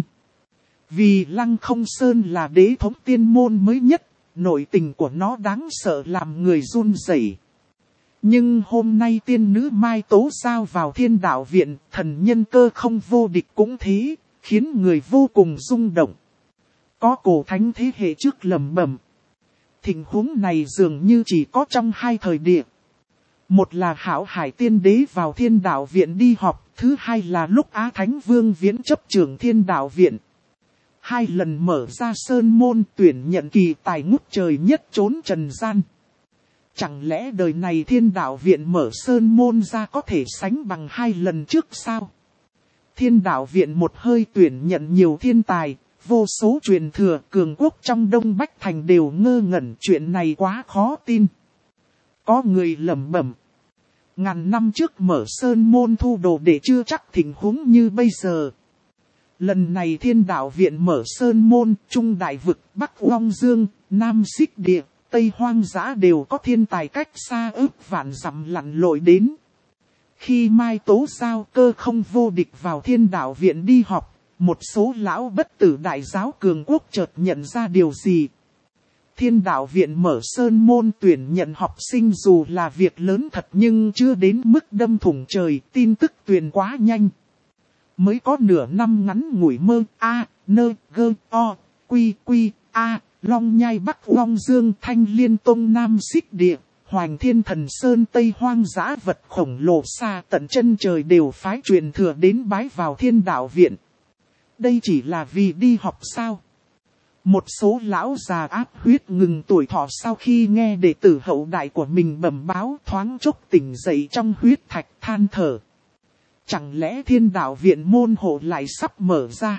Vì Lăng Không Sơn là đế thống tiên môn mới nhất, nội tình của nó đáng sợ làm người run rẩy. Nhưng hôm nay tiên nữ Mai Tố Giao vào Thiên Đạo Viện, Thần Nhân Cơ không vô địch cũng thế, khiến người vô cùng rung động. Có cổ thánh thế hệ trước lẩm bẩm. Tình huống này dường như chỉ có trong 2 thời địa. Một là Hạo Hải Tiên Đế vào Thiên Đạo Viện đi họp, thứ hai là lúc Á Thánh Vương viễn chấp trưởng Thiên Đạo Viện. 2 lần mở ra sơn môn tuyển nhận kỳ tài ngút trời nhất trốn trần gian. Chẳng lẽ đời này Thiên Đạo Viện mở sơn môn ra có thể sánh bằng 2 lần trước sao? Thiên Đạo Viện một hơi tuyển nhận nhiều thiên tài, vô số truyền thừa cường quốc trong Đông Bách Thành đều ngơ ngẩn, chuyện này quá khó tin. Có người lẩm bẩm. Ngàn năm trước mở sơn môn thu đồ để chưa chắc tình huống như bây giờ. Lần này Thiên Đạo Viện mở sơn môn, Trung Đại Vực, Bắc Long Dương, Nam Xích Địa, Tây Hoang Dã đều có thiên tài cách xa ước vạn dặm lặn lội đến. Khi Mai Tố Giao Cơ không vô địch vào Thiên Đạo Viện đi học, một số lão bất tử đại giáo cường quốc chợt nhận ra điều gì. Thiên Đạo Viện mở sơn môn tuyển nhận học sinh dù là việc lớn thật nhưng chưa đến mức đâm thủng trời, tin tức truyền quá nhanh. Mới có nửa năm ngắn ngủi mơ A, nơ, gơ, o, quy, quy, A, Long Nhai Bắc Long Dương Thanh Liên Tông Nam Xích Địa, Hoành Thiên Thần Sơn Tây Hoang Dã vật khổng lồ xa tận chân trời đều phái truyền thừa đến bái vào Thiên Đạo Viện. Đây chỉ là vì đi học sao? Một số lão già áp huyết ngừng tuổi thọ sau khi nghe đệ tử hậu đại của mình bẩm báo thoáng chốc tỉnh dậy trong huyết thạch than thở. Chẳng lẽ Thiên Đạo Viện môn hộ lại sắp mở ra?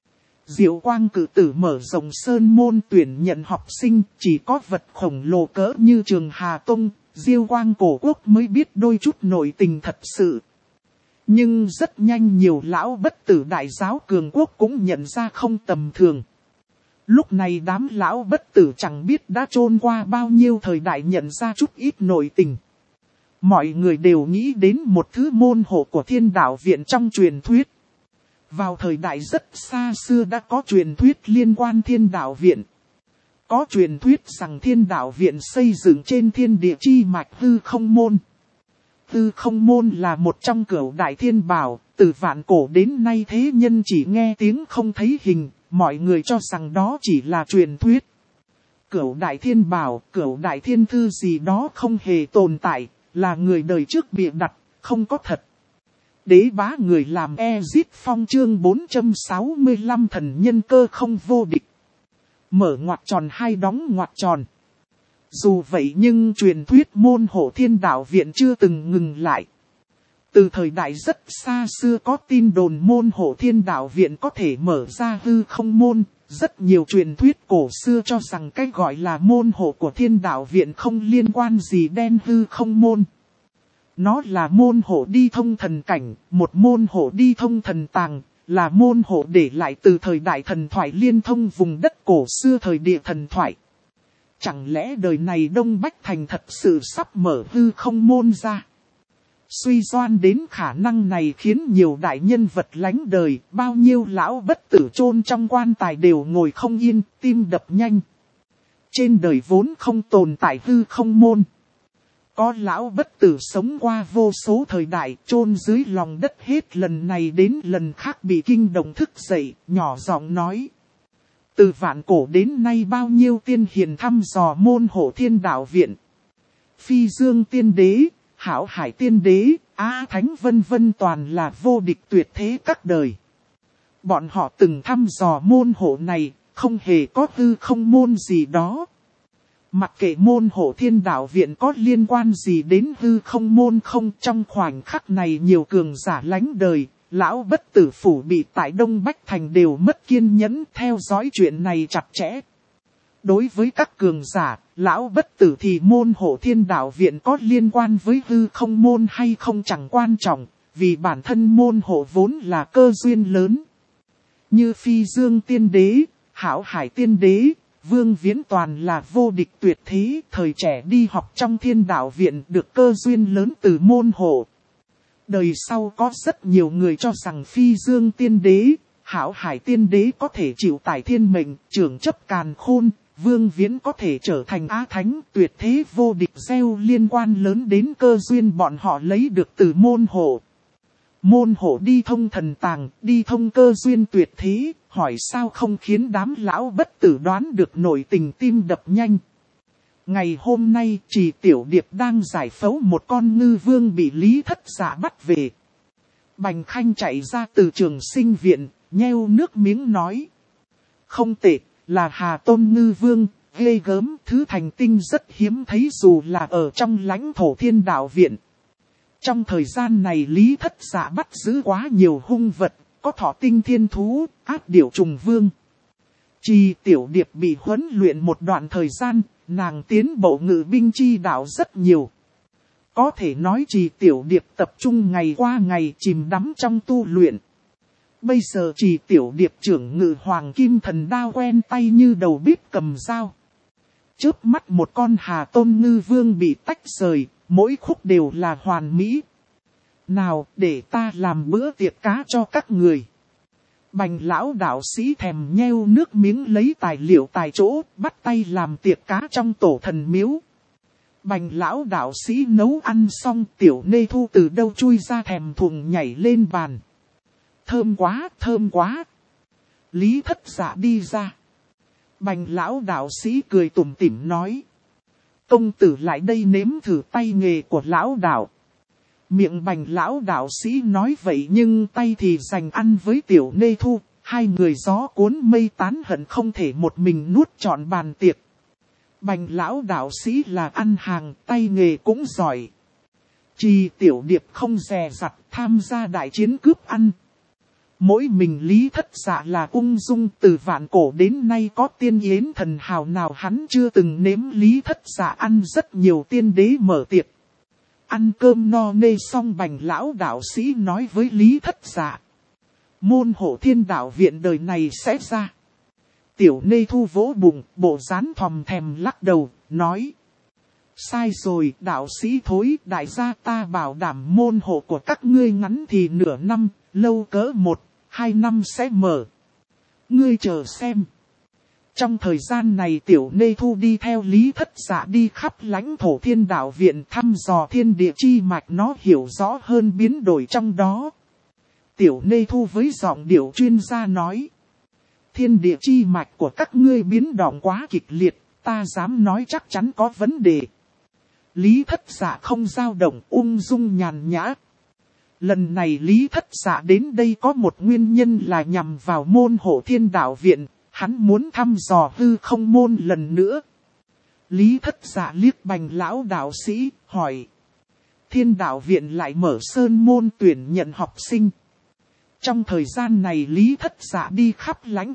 Diệu Quang cử tử mở rộng sơn môn tuyển nhận học sinh, chỉ có vật khổng lồ cỡ như Trường Hà Tông, Diêu Quang cổ quốc mới biết đôi chút nội tình thật sự. Nhưng rất nhanh nhiều lão bất tử đại giáo cường quốc cũng nhận ra không tầm thường. Lúc này đám lão bất tử chẳng biết đã trôn qua bao nhiêu thời đại nhận ra chút ít nội tình. Mọi người đều nghĩ đến một thứ môn hộ của Thiên Đạo Viện trong truyền thuyết. Vào thời đại rất xa xưa đã có truyền thuyết liên quan Thiên Đạo Viện. Có truyền thuyết rằng Thiên Đạo Viện xây dựng trên thiên địa chi mạch hư không môn. Hư không môn là một trong cửu đại thiên bảo, từ vạn cổ đến nay thế nhân chỉ nghe tiếng không thấy hình, mọi người cho rằng đó chỉ là truyền thuyết. Cửu đại thiên bảo, cửu đại thiên thư gì đó không hề tồn tại, là người đời trước bịa đặt, không có thật. Đế bá người làm Ezit Phong chương 465 Thần Nhân Cơ không vô địch. Mở ngoặc tròn hai đóng ngoặc tròn. Dù vậy nhưng truyền thuyết môn hộ Thiên Đạo Viện chưa từng ngừng lại. Từ thời đại rất xa xưa có tin đồn môn hộ Thiên Đạo Viện có thể mở ra hư không môn. Rất nhiều truyền thuyết cổ xưa cho rằng cái gọi là môn hộ của Thiên Đạo Viện không liên quan gì đen hư không môn. Nó là môn hộ đi thông thần cảnh, một môn hộ đi thông thần tàng, là môn hộ để lại từ thời đại thần thoại liên thông vùng đất cổ xưa thời địa thần thoại. Chẳng lẽ đời này Đông Bách Thành thật sự sắp mở hư không môn ra? Suy đoán đến khả năng này khiến nhiều đại nhân vật lánh đời, bao nhiêu lão bất tử chôn trong quan tài đều ngồi không yên, tim đập nhanh. Trên đời vốn không tồn tại hư không môn. Có lão bất tử sống qua vô số thời đại chôn dưới lòng đất hết lần này đến lần khác bị kinh động thức dậy, nhỏ giọng nói. Từ vạn cổ đến nay bao nhiêu tiên hiền thăm dò môn hộ thiên đạo viện. Phi Dương tiên đế, Hảo Hải tiên đế, Á Thánh vân vân toàn là vô địch tuyệt thế các đời. Bọn họ từng thăm dò môn hộ này, không hề có hư không môn gì đó. Mặc kệ môn hộ thiên đạo viện có liên quan gì đến hư không môn không, trong khoảnh khắc này nhiều cường giả lánh đời, lão bất tử phủ bị tại Đông Bách Thành đều mất kiên nhẫn theo dõi chuyện này chặt chẽ. Đối với các cường giả, lão bất tử thì môn hộ thiên đạo viện có liên quan với hư không môn hay không chẳng quan trọng, vì bản thân môn hộ vốn là cơ duyên lớn. Như Phi Dương tiên đế, Hảo Hải tiên đế, Vương Viễn toàn là vô địch tuyệt thế, thời trẻ đi học trong thiên đạo viện được cơ duyên lớn từ môn hộ. Đời sau có rất nhiều người cho rằng Phi Dương tiên đế, Hảo Hải tiên đế có thể chịu tải thiên mệnh, trưởng chấp càn khôn, Vương Viễn có thể trở thành Á Thánh, tuyệt thế vô địch gieo liên quan lớn đến cơ duyên bọn họ lấy được từ môn hộ. Môn hộ đi thông thần tàng, đi thông cơ duyên tuyệt thế, hỏi sao không khiến đám lão bất tử đoán được nội tình tim đập nhanh. Ngày hôm nay, Trì Tiểu Điệp đang giải phẫu một con ngư vương bị Lý Thất Dạ bắt về. Bành Khanh chạy ra từ trường sinh viện, nheo nước miếng nói. Không tệ, là Hà Tôn ngư vương, ghê gớm, thứ thành tinh rất hiếm thấy dù là ở trong lãnh thổ thiên đạo viện. Trong thời gian này Lý Thất Dạ bắt giữ quá nhiều hung vật, có thọ tinh thiên thú, ác điểu trùng vương. Trì Tiểu Điệp bị huấn luyện một đoạn thời gian, nàng tiến bộ ngự binh chi đạo rất nhiều. Có thể nói Trì Tiểu Điệp tập trung ngày qua ngày chìm đắm trong tu luyện. Bây giờ Trì Tiểu Điệp trưởng ngự hoàng kim thần đao quen tay như đầu bếp cầm dao. Chớp mắt một con Hà Tôn ngư vương bị tách rời, mỗi khúc đều là hoàn mỹ. Nào, để ta làm bữa tiệc cá cho các người. Bành lão đạo sĩ thèm nheo nước miếng lấy tài liệu tại chỗ, bắt tay làm tiệc cá trong tổ thần miếu. Bành lão đạo sĩ nấu ăn xong, Tiểu Nê Thu từ đâu chui ra thèm thuồng nhảy lên bàn. Thơm quá, thơm quá. Lý Thất Dạ đi ra. Bành lão đạo sĩ cười tủm tỉm nói. Công tử lại đây nếm thử tay nghề của lão đạo. Miệng Bành lão đạo sĩ nói vậy nhưng tay thì dành ăn với Tiểu Nê Thu. Hai người gió cuốn mây tán hận không thể một mình nuốt trọn bàn tiệc. Bành lão đạo sĩ là ăn hàng, tay nghề cũng giỏi. Trì Tiểu Điệp không dè dặt tham gia đại chiến cướp ăn. Mỗi mình Lý Thất Dạ là ung dung, từ vạn cổ đến nay có tiên yến thần hào nào hắn chưa từng nếm. Lý Thất Dạ ăn rất nhiều tiên đế mở tiệc. Ăn cơm no nê xong Bành lão đạo sĩ nói với Lý Thất Dạ. Môn hộ thiên đạo viện đời này sẽ ra. Tiểu Nê Thu vỗ bụng, bộ dáng thòm thèm lắc đầu, nói. Sai rồi, đạo sĩ thối, đại gia ta bảo đảm môn hộ của các ngươi ngắn thì nửa năm, lâu cỡ 1-2 năm sẽ mở. Ngươi chờ xem. Trong thời gian này Tiểu Nê Thu đi theo Lý Thất Dạ đi khắp lãnh thổ thiên đạo viện thăm dò thiên địa chi mạch, nó hiểu rõ hơn biến đổi trong đó. Tiểu Nê Thu với giọng điệu chuyên gia nói. Thiên địa chi mạch của các ngươi biến động quá kịch liệt, ta dám nói chắc chắn có vấn đề. Lý Thất Dạ không dao động, ung dung nhàn nhã. Lần này Lý Thất Dạ đến đây có một nguyên nhân là nhằm vào môn hộ thiên đạo viện, hắn muốn thăm dò hư không môn lần nữa. Lý Thất Dạ liếc Bành lão đạo sĩ, hỏi. Thiên đạo viện lại mở sơn môn tuyển nhận học sinh. Trong thời gian này Lý Thất Dạ đi khắp lãnh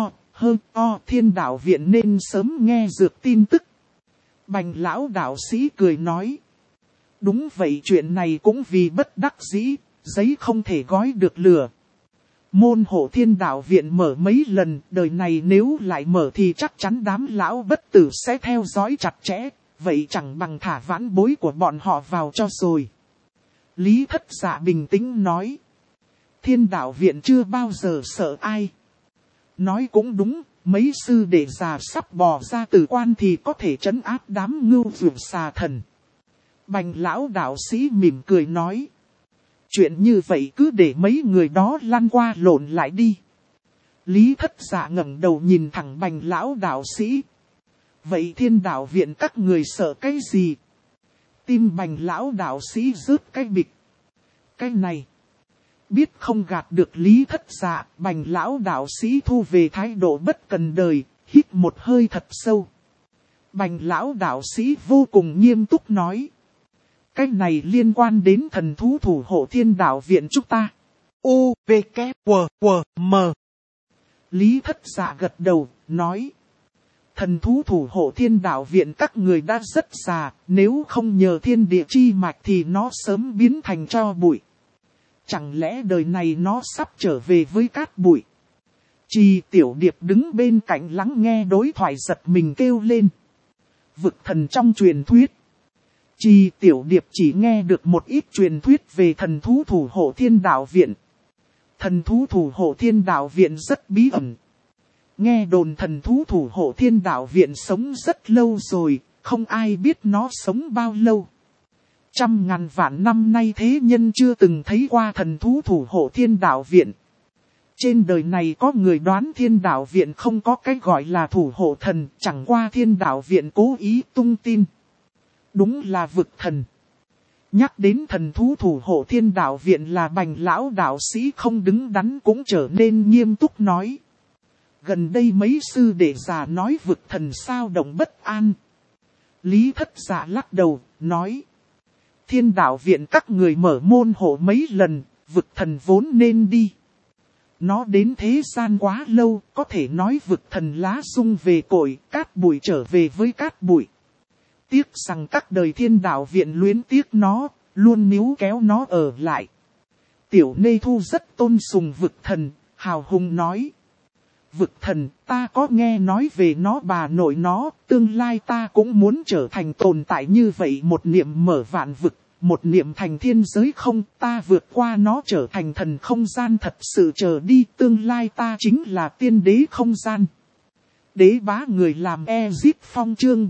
thiên đạo viện nên sớm nghe được tin tức. Bành lão đạo sĩ cười nói. Đúng vậy, chuyện này cũng vì bất đắc dĩ, giấy không thể gói được lửa. Môn hộ thiên đạo viện mở mấy lần, đời này nếu lại mở thì chắc chắn đám lão bất tử sẽ theo dõi chặt chẽ, vậy chẳng bằng thả vãn bối của bọn họ vào cho rồi. Lý Thất Dạ bình tĩnh nói. Thiên đạo viện chưa bao giờ sợ ai. Nói cũng đúng, mấy sư đệ già sắp bò ra từ quan thì có thể trấn áp đám ngưu vượt xà thần. Bành lão đạo sĩ mỉm cười nói. Chuyện như vậy cứ để mấy người đó lăn qua lộn lại đi. Lý Thất Dạ ngẩng đầu nhìn thẳng Bành lão đạo sĩ. Vậy Thiên Đạo Viện các người sợ cái gì? Tim Bành lão đạo sĩ rớt cái bịch. Cái này. Biết không gạt được Lý Thất Dạ, Bành lão đạo sĩ thu về thái độ bất cần đời, hít một hơi thật sâu. Bành lão đạo sĩ vô cùng nghiêm túc nói. Cái này liên quan đến thần thú thủ hộ Thiên Đạo Viện chúng ta. U, V, K, W, W, M. Lý Thất Dạ gật đầu, nói. Thần thú thủ hộ Thiên Đạo Viện các người đã rất già, nếu không nhờ thiên địa chi mạch thì nó sớm biến thành tro bụi. Chẳng lẽ đời này nó sắp trở về với cát bụi? Trì Tiểu Điệp đứng bên cạnh lắng nghe đối thoại giật mình kêu lên. Vực thần trong truyền thuyết. Trì Tiểu Điệp chỉ nghe được một ít truyền thuyết về thần thú thủ hộ Thiên Đạo Viện. Thần thú thủ hộ Thiên Đạo Viện rất bí ẩn. Nghe đồn thần thú thủ hộ Thiên Đạo Viện sống rất lâu rồi, không ai biết nó sống bao lâu. Trăm ngàn vạn năm nay thế nhân chưa từng thấy qua thần thú thủ hộ Thiên Đạo Viện. Trên đời này có người đoán Thiên Đạo Viện không có cái gọi là thủ hộ thần, chẳng qua Thiên Đạo Viện cố ý tung tin. Đúng là vực thần. Nhắc đến thần thú thủ hộ Thiên Đạo Viện là Bành lão đạo sĩ không đứng đắn cũng trở nên nghiêm túc nói. Gần đây mấy sư đệ già nói vực thần sao động bất an. Lý Thất Dạ lắc đầu, nói. Thiên Đạo Viện các người mở môn hộ mấy lần, vực thần vốn nên đi. Nó đến thế gian quá lâu, có thể nói vực thần lá rung về cội, cát bụi trở về với cát bụi. Tiếc rằng các đời Thiên Đạo Viện luyến tiếc nó, luôn níu kéo nó ở lại. Tiểu Nê Thu rất tôn sùng vực thần, hào hùng nói. Vực thần, ta có nghe nói về nó bà nội nó, tương lai ta cũng muốn trở thành tồn tại như vậy. Một niệm mở vạn vực, một niệm thành thiên giới không, ta vượt qua nó trở thành thần không gian thật sự trở đi. Tương lai ta chính là tiên đế không gian. Đế bá người làm Ezip Phong chương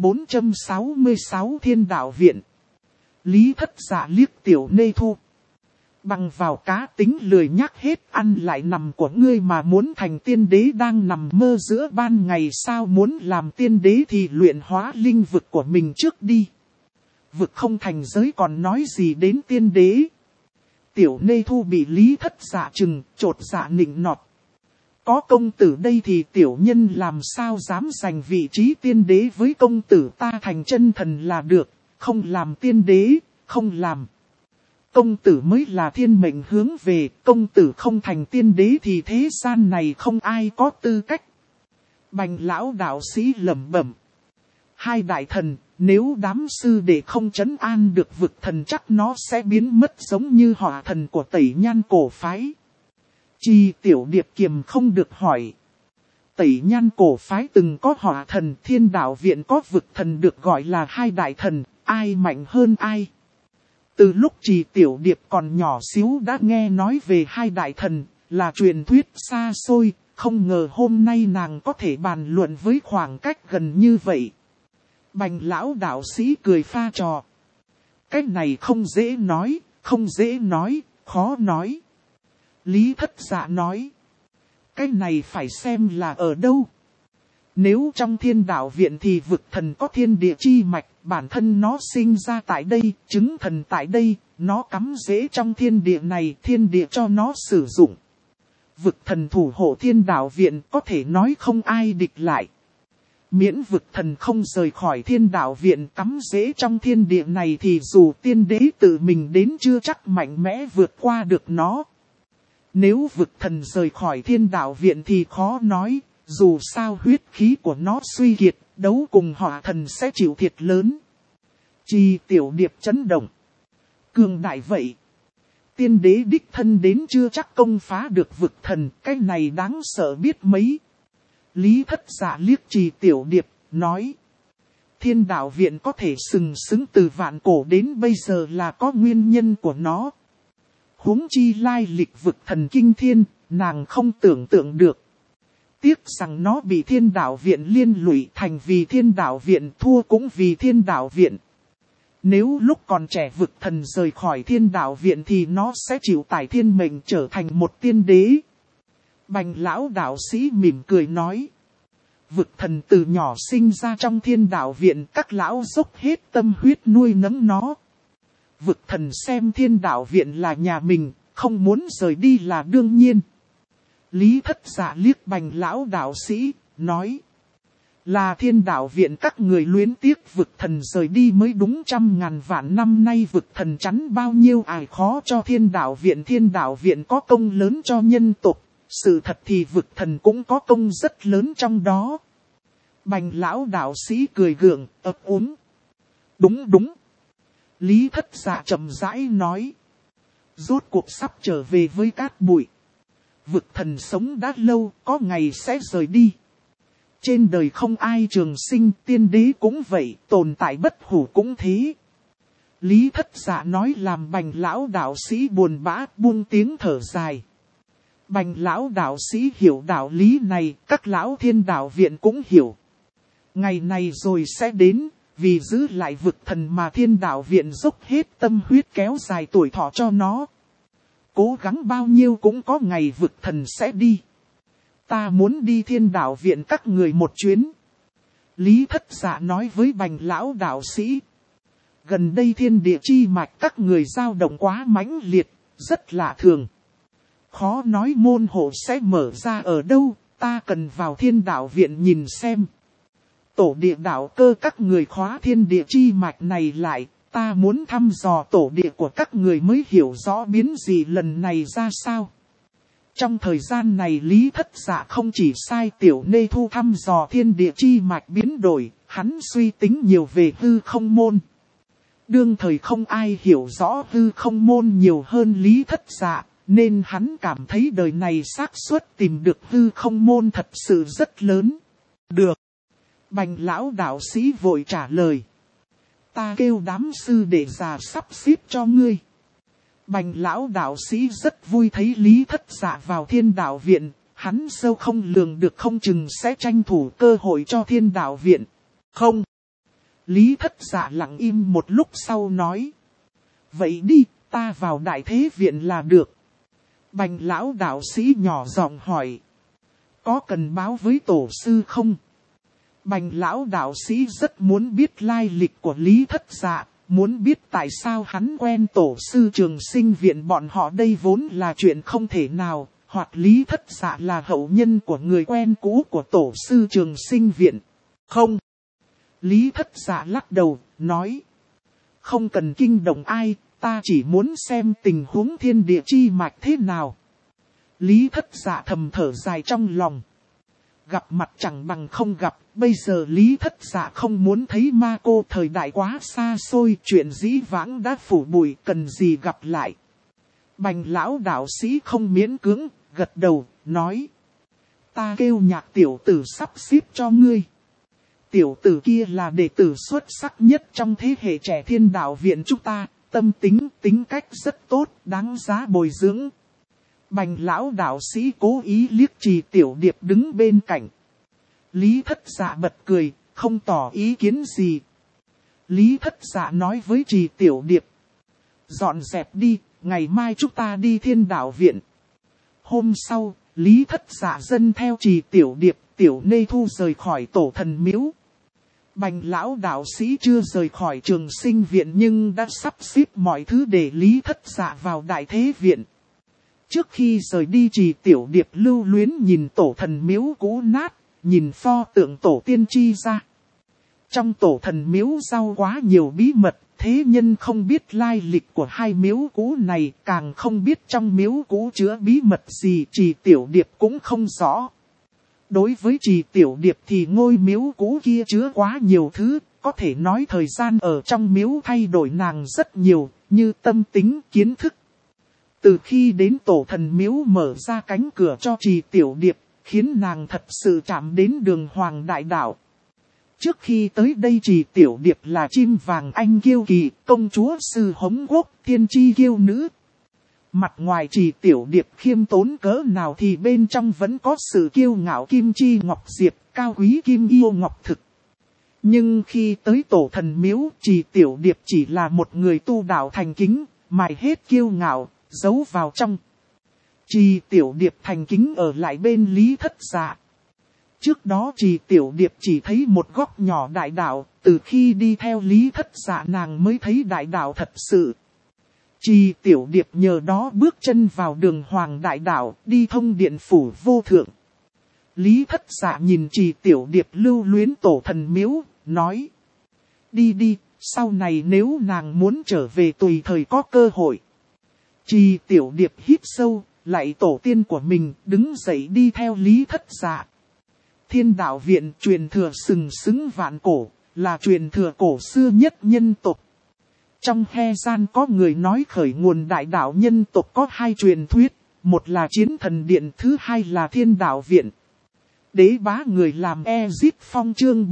466 Thiên Đạo Viện. Lý Thất Dạ liếc Tiểu Nê Thu. Bằng vào cá tính lười nhắc hết ăn lại nằm của ngươi mà muốn thành tiên đế đang nằm mơ giữa ban ngày sao muốn làm tiên đế thì luyện hóa linh vực của mình trước đi. Vực không thành giới còn nói gì đến tiên đế. Tiểu Nê Thu bị Lý Thất Dạ chừng, chột dạ nịnh nọt. Có công tử đây thì tiểu nhân làm sao dám giành vị trí tiên đế với công tử ta thành chân thần là được, không làm tiên đế, không làm. Công tử mới là thiên mệnh hướng về, công tử không thành tiên đế thì thế gian này không ai có tư cách. Bành lão đạo sĩ lẩm bẩm. Hai đại thần, nếu đám sư đệ không trấn an được vực thần chắc nó sẽ biến mất giống như hỏa thần của Tẩy Nhan cổ phái. Chi Tiểu Điệp kiềm không được hỏi. Tẩy Nhan cổ phái từng có hỏa thần, Thiên Đạo Viện có vực thần được gọi là hai đại thần, ai mạnh hơn ai. Từ lúc Trì Tiểu Điệp còn nhỏ xíu đã nghe nói về hai đại thần, là truyền thuyết xa xôi, không ngờ hôm nay nàng có thể bàn luận với khoảng cách gần như vậy. Bành lão đạo sĩ cười pha trò. Cái này không dễ nói, không dễ nói, khó nói. Lý Thất Dạ nói. Cái này phải xem là ở đâu. Nếu trong Thiên Đạo Viện thì vực thần có thiên địa chi mạch, bản thân nó sinh ra tại đây, chứng thần tại đây, nó cắm rễ trong thiên địa này, thiên địa cho nó sử dụng. Vực thần thủ hộ Thiên Đạo Viện có thể nói không ai địch lại. Miễn vực thần không rời khỏi Thiên Đạo Viện cắm rễ trong thiên địa này thì dù tiên đế tự mình đến chưa chắc mạnh mẽ vượt qua được nó. Nếu vực thần rời khỏi Thiên Đạo Viện thì khó nói, dù sao huyết khí của nó suy kiệt, đấu cùng hỏa thần sẽ chịu thiệt lớn. Chi Tiểu Điệp chấn động. Cường đại vậy. Tiên đế đích thân đến chưa chắc công phá được vực thần, cái này đáng sợ biết mấy. Lý Thất Dạ liếc Trì Tiểu Điệp, nói. Thiên Đạo Viện có thể sừng sững từ vạn cổ đến bây giờ là có nguyên nhân của nó. Huống chi lai lịch vực thần kinh thiên, nàng không tưởng tượng được. Tiếc rằng nó bị Thiên Đạo Viện liên lụy thành vì Thiên Đạo Viện thua cũng vì Thiên Đạo Viện. Nếu lúc còn trẻ vực thần rời khỏi Thiên Đạo Viện thì nó sẽ chịu tải thiên mệnh trở thành một tiên đế. Bành lão đạo sĩ mỉm cười nói. Vực thần từ nhỏ sinh ra trong thiên đạo viện, các lão dốc hết tâm huyết nuôi nấng nó. Vực thần xem thiên đạo viện là nhà mình, không muốn rời đi là đương nhiên. Lý Thất Dạ liếc Bành lão đạo sĩ, nói. Là thiên đạo viện các người luyến tiếc vực thần rời đi mới đúng, 100.000 vạn năm nay vực thần chắn bao nhiêu ải khó cho thiên đạo viện. Thiên đạo viện có công lớn cho nhân tộc, sự thật thì vực thần cũng có công rất lớn trong đó. Bành lão đạo sĩ cười gượng, ấp úng. Đúng. Lý Thất Dạ chậm rãi nói. Rốt cuộc sắp trở về với cát bụi. Vực thần sống đã lâu, có ngày sẽ rời đi. Trên đời không ai trường sinh, tiên đế cũng vậy, tồn tại bất hủ cũng thế. Lý Thất Dạ nói làm Bành lão đạo sĩ buồn bã, buông tiếng thở dài. Bành lão đạo sĩ hiểu đạo lý này, các lão thiên đạo viện cũng hiểu. Ngày này rồi sẽ đến, vì giữ lại vực thần mà thiên đạo viện dốc hết tâm huyết kéo dài tuổi thọ cho nó. Cố gắng bao nhiêu cũng có ngày vực thần sẽ đi. Ta muốn đi thiên đạo viện các người một chuyến. Lý Thất Dạ nói với Bành lão đạo sĩ. Gần đây thiên địa chi mạch các người dao động quá mãnh liệt, rất lạ thường. Khó nói môn hộ sẽ mở ra ở đâu, ta cần vào thiên đạo viện nhìn xem. Tổ địa đạo cơ các người khóa thiên địa chi mạch này lại, ta muốn thăm dò tổ địa của các người mới hiểu rõ biến gì lần này ra sao. Trong thời gian này Lý Thất Dạ không chỉ sai Tiểu Nê Thu thăm dò thiên địa chi mạch biến đổi, hắn suy tính nhiều về hư không môn. Đương thời không ai hiểu rõ hư không môn nhiều hơn Lý Thất Dạ, nên hắn cảm thấy đời này xác suất tìm được hư không môn thật sự rất lớn. Được. Bành lão đạo sĩ vội trả lời. Ta kêu đám sư đệ già sắp xếp cho ngươi. Bành lão đạo sĩ rất vui thấy Lý Thất Dạ vào thiên đạo viện, hắn sâu không lường được không chừng sẽ tranh thủ cơ hội cho thiên đạo viện. Không. Lý Thất Dạ lặng im một lúc sau nói. Vậy đi, ta vào đại thế viện là được. Bành lão đạo sĩ nhỏ giọng hỏi. Có cần báo với tổ sư không? Bành lão đạo sĩ rất muốn biết lai lịch của Lý Thất Dạ, muốn biết tại sao hắn quen tổ sư trường sinh viện bọn họ đây vốn là chuyện không thể nào, hoặc Lý Thất Dạ là hậu nhân của người quen cũ của tổ sư trường sinh viện. Không. Lý Thất Dạ lắc đầu, nói. Không cần kinh động ai, ta chỉ muốn xem tình huống thiên địa chi mạch thế nào. Lý Thất Dạ thầm thở dài trong lòng. Gặp mặt chẳng bằng không gặp, bây giờ Lý Thất Dạ không muốn thấy ma cô, thời đại quá xa xôi, chuyện dĩ vãng đã phủ bụi, cần gì gặp lại. Bành lão đạo sĩ không miễn cưỡng, gật đầu, nói. Ta kêu Nhạc tiểu tử sắp xếp cho ngươi. Tiểu tử kia là đệ tử xuất sắc nhất trong thế hệ trẻ thiên đạo viện chúng ta, tâm tính, tính cách rất tốt, đáng giá bồi dưỡng. Bành lão đạo sĩ cố ý liếc Trì Tiểu Điệp đứng bên cạnh. Lý Thất Dạ bật cười, không tỏ ý kiến gì. Lý Thất Dạ nói với Trì Tiểu Điệp. Dọn dẹp đi, ngày mai chúng ta đi thiên đạo viện. Hôm sau, Lý Thất Dạ dẫn theo Trì Tiểu Điệp, Tiểu Nê Thu rời khỏi tổ thần miếu. Bành lão đạo sĩ chưa rời khỏi trường sinh viện nhưng đã sắp xếp mọi thứ để Lý Thất Dạ vào đại thế viện. Trước khi rời đi Trì Tiểu Điệp lưu luyến nhìn tổ thần miếu cũ nát, nhìn pho tượng tổ tiên chi ra. Trong tổ thần miếu giàu quá nhiều bí mật, thế nhân không biết lai lịch của hai miếu cũ này, càng không biết trong miếu cũ chứa bí mật gì, Trì Tiểu Điệp cũng không rõ. Đối với Trì Tiểu Điệp thì ngôi miếu cũ kia chứa quá nhiều thứ, có thể nói thời gian ở trong miếu thay đổi nàng rất nhiều, như tâm tính, kiến thức. Từ khi đến tổ thần miếu mở ra cánh cửa cho Trì Tiểu Điệp, khiến nàng thật sự chạm đến đường hoàng đại đạo. Trước khi tới đây Trì Tiểu Điệp là chim vàng anh kiêu kỳ, công chúa sư hống quốc, thiên chi kiêu nữ. Mặt ngoài Trì Tiểu Điệp khiêm tốn cỡ nào thì bên trong vẫn có sự kiêu ngạo kim chi ngọc diệp, cao quý kim yêu ngọc thực. Nhưng khi tới tổ thần miếu, Trì Tiểu Điệp chỉ là một người tu đạo thành kính, mài hết kiêu ngạo, giấu vào trong. Trì Tiểu Điệp thành kính ở lại bên Lý Thất Dạ. Trước đó Trì Tiểu Điệp chỉ thấy một góc nhỏ đại đạo, từ khi đi theo Lý Thất Dạ nàng mới thấy đại đạo thật sự. Trì Tiểu Điệp nhờ đó bước chân vào đường Hoàng đại đạo, đi thông điện phủ vô thượng. Lý Thất Dạ nhìn Trì Tiểu Điệp lưu luyến tổ thần miếu, nói. Đi đi, sau này nếu nàng muốn trở về tùy thời có cơ hội. Trì Tiểu Điệp hít sâu, lạy tổ tiên của mình, đứng dậy đi theo Lý Thất Dạ. Thiên đạo viện truyền thừa sừng sững vạn cổ, là truyền thừa cổ xưa nhất nhân tộc. Trong he gian có người nói khởi nguồn đại đạo nhân tộc có hai truyền thuyết, một là chiến thần điện, thứ hai là thiên đạo viện. Đế bá người làm Ezit Phong chương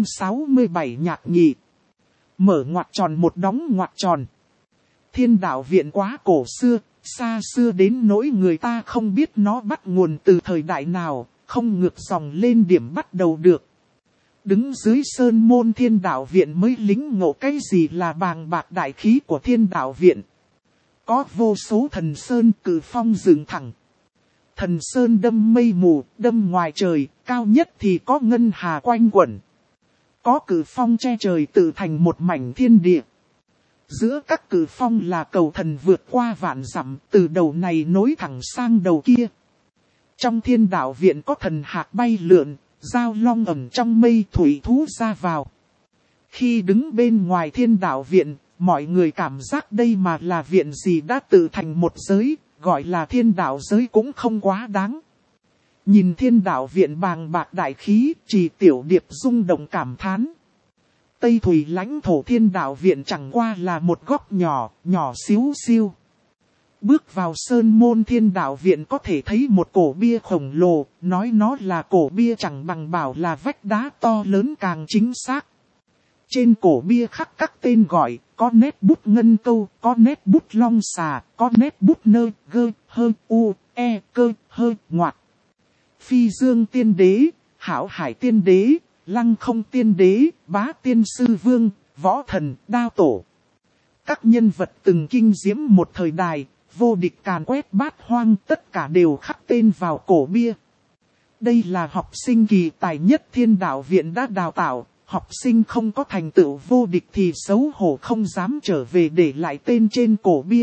467 nhạc nhị. Mở ngoặc tròn một đóng ngoặc tròn. Thiên đạo viện quá cổ xưa, xa xưa đến nỗi người ta không biết nó bắt nguồn từ thời đại nào, không ngược dòng lên điểm bắt đầu được. Đứng dưới sơn môn thiên đạo viện mới lĩnh ngộ cái gì là bàng bạc đại khí của thiên đạo viện. Có vô số thần sơn cử phong dựng thẳng. Thần sơn đâm mây mù, đâm ngoài trời, cao nhất thì có ngân hà quanh quẩn. Có cử phong che trời tự thành một mảnh thiên địa. Giữa các cử phong là cầu thần vượt qua vạn dặm, từ đầu này nối thẳng sang đầu kia. Trong thiên đạo viện có thần hạc bay lượn, giao long ẩn trong mây, thủy thú ra vào. Khi đứng bên ngoài thiên đạo viện, mọi người cảm giác đây mà là viện gì đã tự thành một giới, gọi là thiên đạo giới cũng không quá đáng. Nhìn thiên đạo viện bàng bạc đại khí, Trì Tiểu Điệp rung động cảm thán. Tây Thủy lãnh thổ thiên đạo viện chẳng qua là một góc nhỏ, nhỏ xíu xiu. Bước vào sơn môn thiên đạo viện có thể thấy một cổ bia khổng lồ, nói nó là cổ bia chẳng bằng bảo là vách đá to lớn càng chính xác. Trên cổ bia khắc các tên gọi, có nét bút ngân câu, có nét bút long xà, có nét bút nơ, gơ, hơ, u, e, cơ, hơ, ngoạc. Phi Dương Tiên Đế, Hảo Hải Tiên Đế, Lăng Không Tiên Đế, Bá Tiên Sư Vương, Võ Thần, Đao Tổ. Các nhân vật từng kinh diễm một thời đại, vô địch càn quét bát hoang, tất cả đều khắc tên vào cổ bia. Đây là học sinh kỳ tài nhất thiên đạo viện đã đào tạo, học sinh không có thành tựu vô địch thì xấu hổ không dám trở về để lại tên trên cổ bia.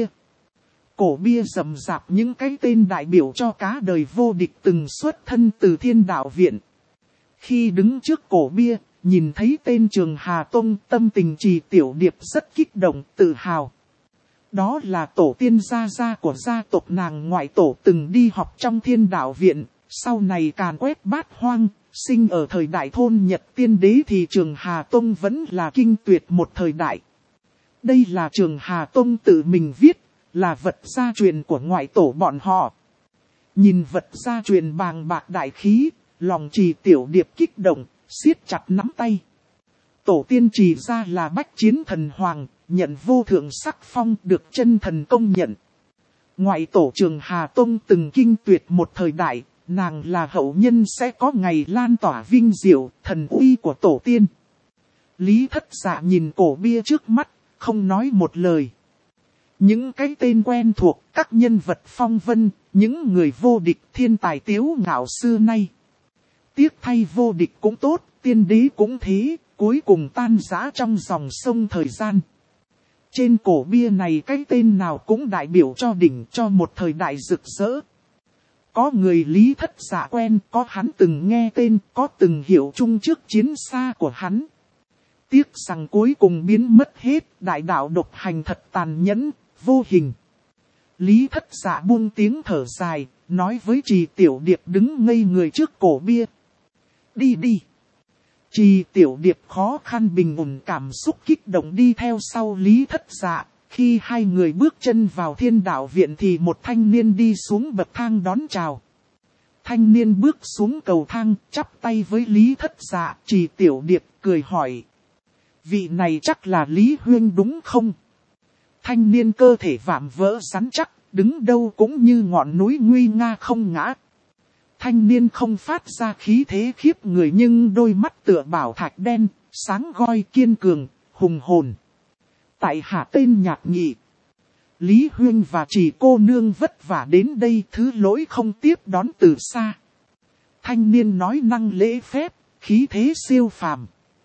Cổ bia rậm rạp những cái tên đại biểu cho cả đời vô địch từng xuất thân từ thiên đạo viện. Khi đứng trước cổ bia, nhìn thấy tên Trường Hà Tông, tâm tình Trì Tiểu Điệp rất kích động, tự hào. Đó là tổ tiên gia gia của gia tộc nàng ngoại tổ từng đi học trong thiên đạo viện, sau này càn quét bát hoang, sinh ở thời đại thôn Nhật Tiên Đế thì Trường Hà Tông vẫn là kinh tuyệt một thời đại. Đây là Trường Hà Tông tự mình viết, là vật gia truyền của ngoại tổ bọn họ. Nhìn vật gia truyền bàng bạc đại khí, lòng Trì Tiểu Điệp kích động, siết chặt nắm tay. Tổ tiên Trì gia là Bách Chiến Thần Hoàng, nhận vô thượng sắc phong được chân thần công nhận. Ngoại tổ Trường Hà Tông từng kinh tuyệt một thời đại, nàng là hậu nhân sẽ có ngày lan tỏa vinh diệu, thần uy của tổ tiên. Lý Thất Dạ nhìn cổ bia trước mắt, không nói một lời. Những cái tên quen thuộc, các nhân vật phong vân, những người vô địch thiên tài tiếu ngạo xưa nay. Tiếc thay vô địch cũng tốt, tiên đế cũng thế, cuối cùng tan rã trong dòng sông thời gian. Trên cổ bia này cái tên nào cũng đại biểu cho đỉnh, cho một thời đại rực rỡ. Có người Lý Thất Dạ quen, có hắn từng nghe tên, có từng hiểu chung trước chiến xa của hắn. Tiếc rằng cuối cùng biến mất hết, đại đạo độc hành thật tàn nhẫn, vô hình. Lý Thất Dạ buông tiếng thở dài, nói với Trì Tiểu Điệp đứng ngây người trước cổ bia. Đi đi. Trì Tiểu Điệp khó khăn bình ổn cảm xúc kích động đi theo sau Lý Thất Dạ. Khi hai người bước chân vào thiên đạo viện thì một thanh niên đi xuống bậc thang đón chào. Thanh niên bước xuống cầu thang, chắp tay với Lý Thất Dạ. Trì Tiểu Điệp cười hỏi. Vị này chắc là Lý Huyên đúng không? Thanh niên cơ thể vạm vỡ rắn chắc, đứng đâu cũng như ngọn núi nguy nga không ngã. Thanh niên không phát ra khí thế khiếp người nhưng đôi mắt tựa bảo thạch đen, sáng goi kiên cường, hùng hồn. Tại hạ tên Nhạc Nhị. Lý Huyên và Trì cô nương vất vả đến đây, thứ lỗi không tiếp đón từ xa. Thanh niên nói năng lễ phép, khí thế siêu phàm.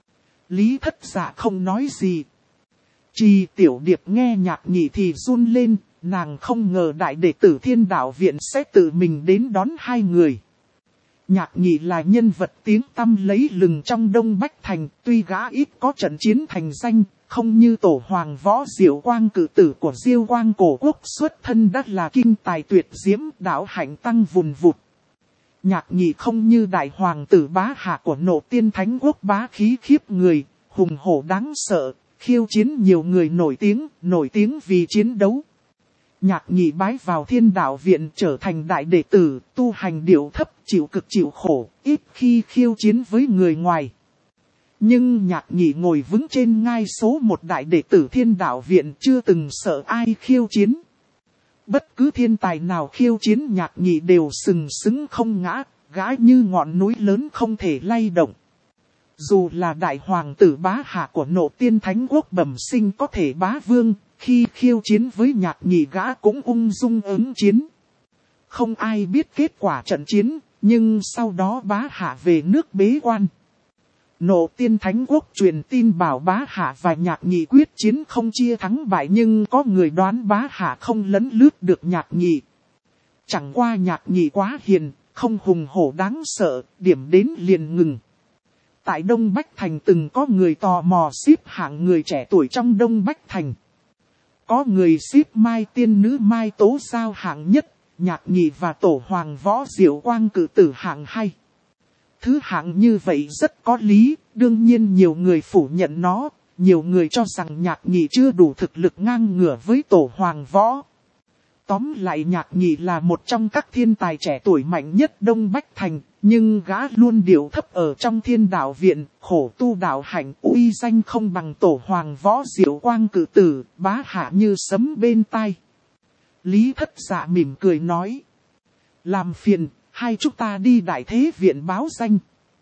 Lý Thất Dạ không nói gì. Trì Tiểu Điệp nghe Nhạc Nhị thì run lên, nàng không ngờ đại đệ tử Thiên Đạo Viện sẽ tự mình đến đón hai người. Nhạc Nhị là nhân vật tiếng tăm lấy lừng trong Đông Bách Thành, tuy gã ít có trận chiến thành danh, không như Tổ Hoàng Võ Diệu Quang cử tử của Diêu Quang cổ quốc xuất thân đắt là kinh tài tuyệt diễm, đạo hạnh tăng vùn vụt. Nhạc Nhị không như đại hoàng tử Bá Hạ của Nộ Tiên Thánh Quốc bá khí khiếp người, hùng hổ đáng sợ, khiêu chiến nhiều người nổi tiếng vì chiến đấu. Nhạc Nhị bái vào Thiên Đạo Viện trở thành đại đệ tử, tu hành điệu thấp, chịu cực chịu khổ, ít khi khiêu chiến với người ngoài. Nhưng Nhạc Nhị ngồi vững trên ngai số một đại đệ tử Thiên Đạo Viện, chưa từng sợ ai khiêu chiến. Bất cứ thiên tài nào khiêu chiến Nhạc Nhị đều sừng sững không ngã, gã như ngọn núi lớn không thể lay động. Dù là đại hoàng tử Bá Hạ của Nộ Tiên Thánh Quốc bẩm sinh có thể bá vương, khi khiêu chiến với Nhạc Nhị gã cũng ung dung ứng chiến. Không ai biết kết quả trận chiến, nhưng sau đó Bá Hạ về nước bế quan. Nộ Tiên Thánh Quốc truyền tin bảo Bá Hạ và Nhạc Nhị quyết chiến không chia thắng bại, nhưng có người đoán Bá Hạ không lấn lướt được Nhạc Nhị. Chẳng qua Nhạc Nhị quá hiền, không hùng hổ đáng sợ, điểm đến liền ngừng. Tại Đông Bách Thành từng có người tò mò xếp hạng người trẻ tuổi trong Đông Bách Thành. Có người xếp Mai Tiên Nữ Mai Tố Giao hạng nhất, Nhạc Nhị và Tổ Hoàng Võ Diệu Quang cử tử hạng 2. Thứ hạng như vậy rất có lý, đương nhiên nhiều người phủ nhận nó, nhiều người cho rằng Nhạc Nhị chưa đủ thực lực ngang ngửa với Tổ Hoàng Võ. Tóm lại Nhạc Nhị là một trong các thiên tài trẻ tuổi mạnh nhất Đông Bách Thành, nhưng gã luôn điệu thấp ở trong Thiên Đạo Viện, khổ tu đạo hạnh, uy danh không bằng Tổ Hoàng Võ Diệu Quang cử tử, Bá Hạ như sấm bên tai. Lý Thất Dạ mỉm cười nói: làm phiền, hai chúng ta đi Đại Thế Viện báo danh.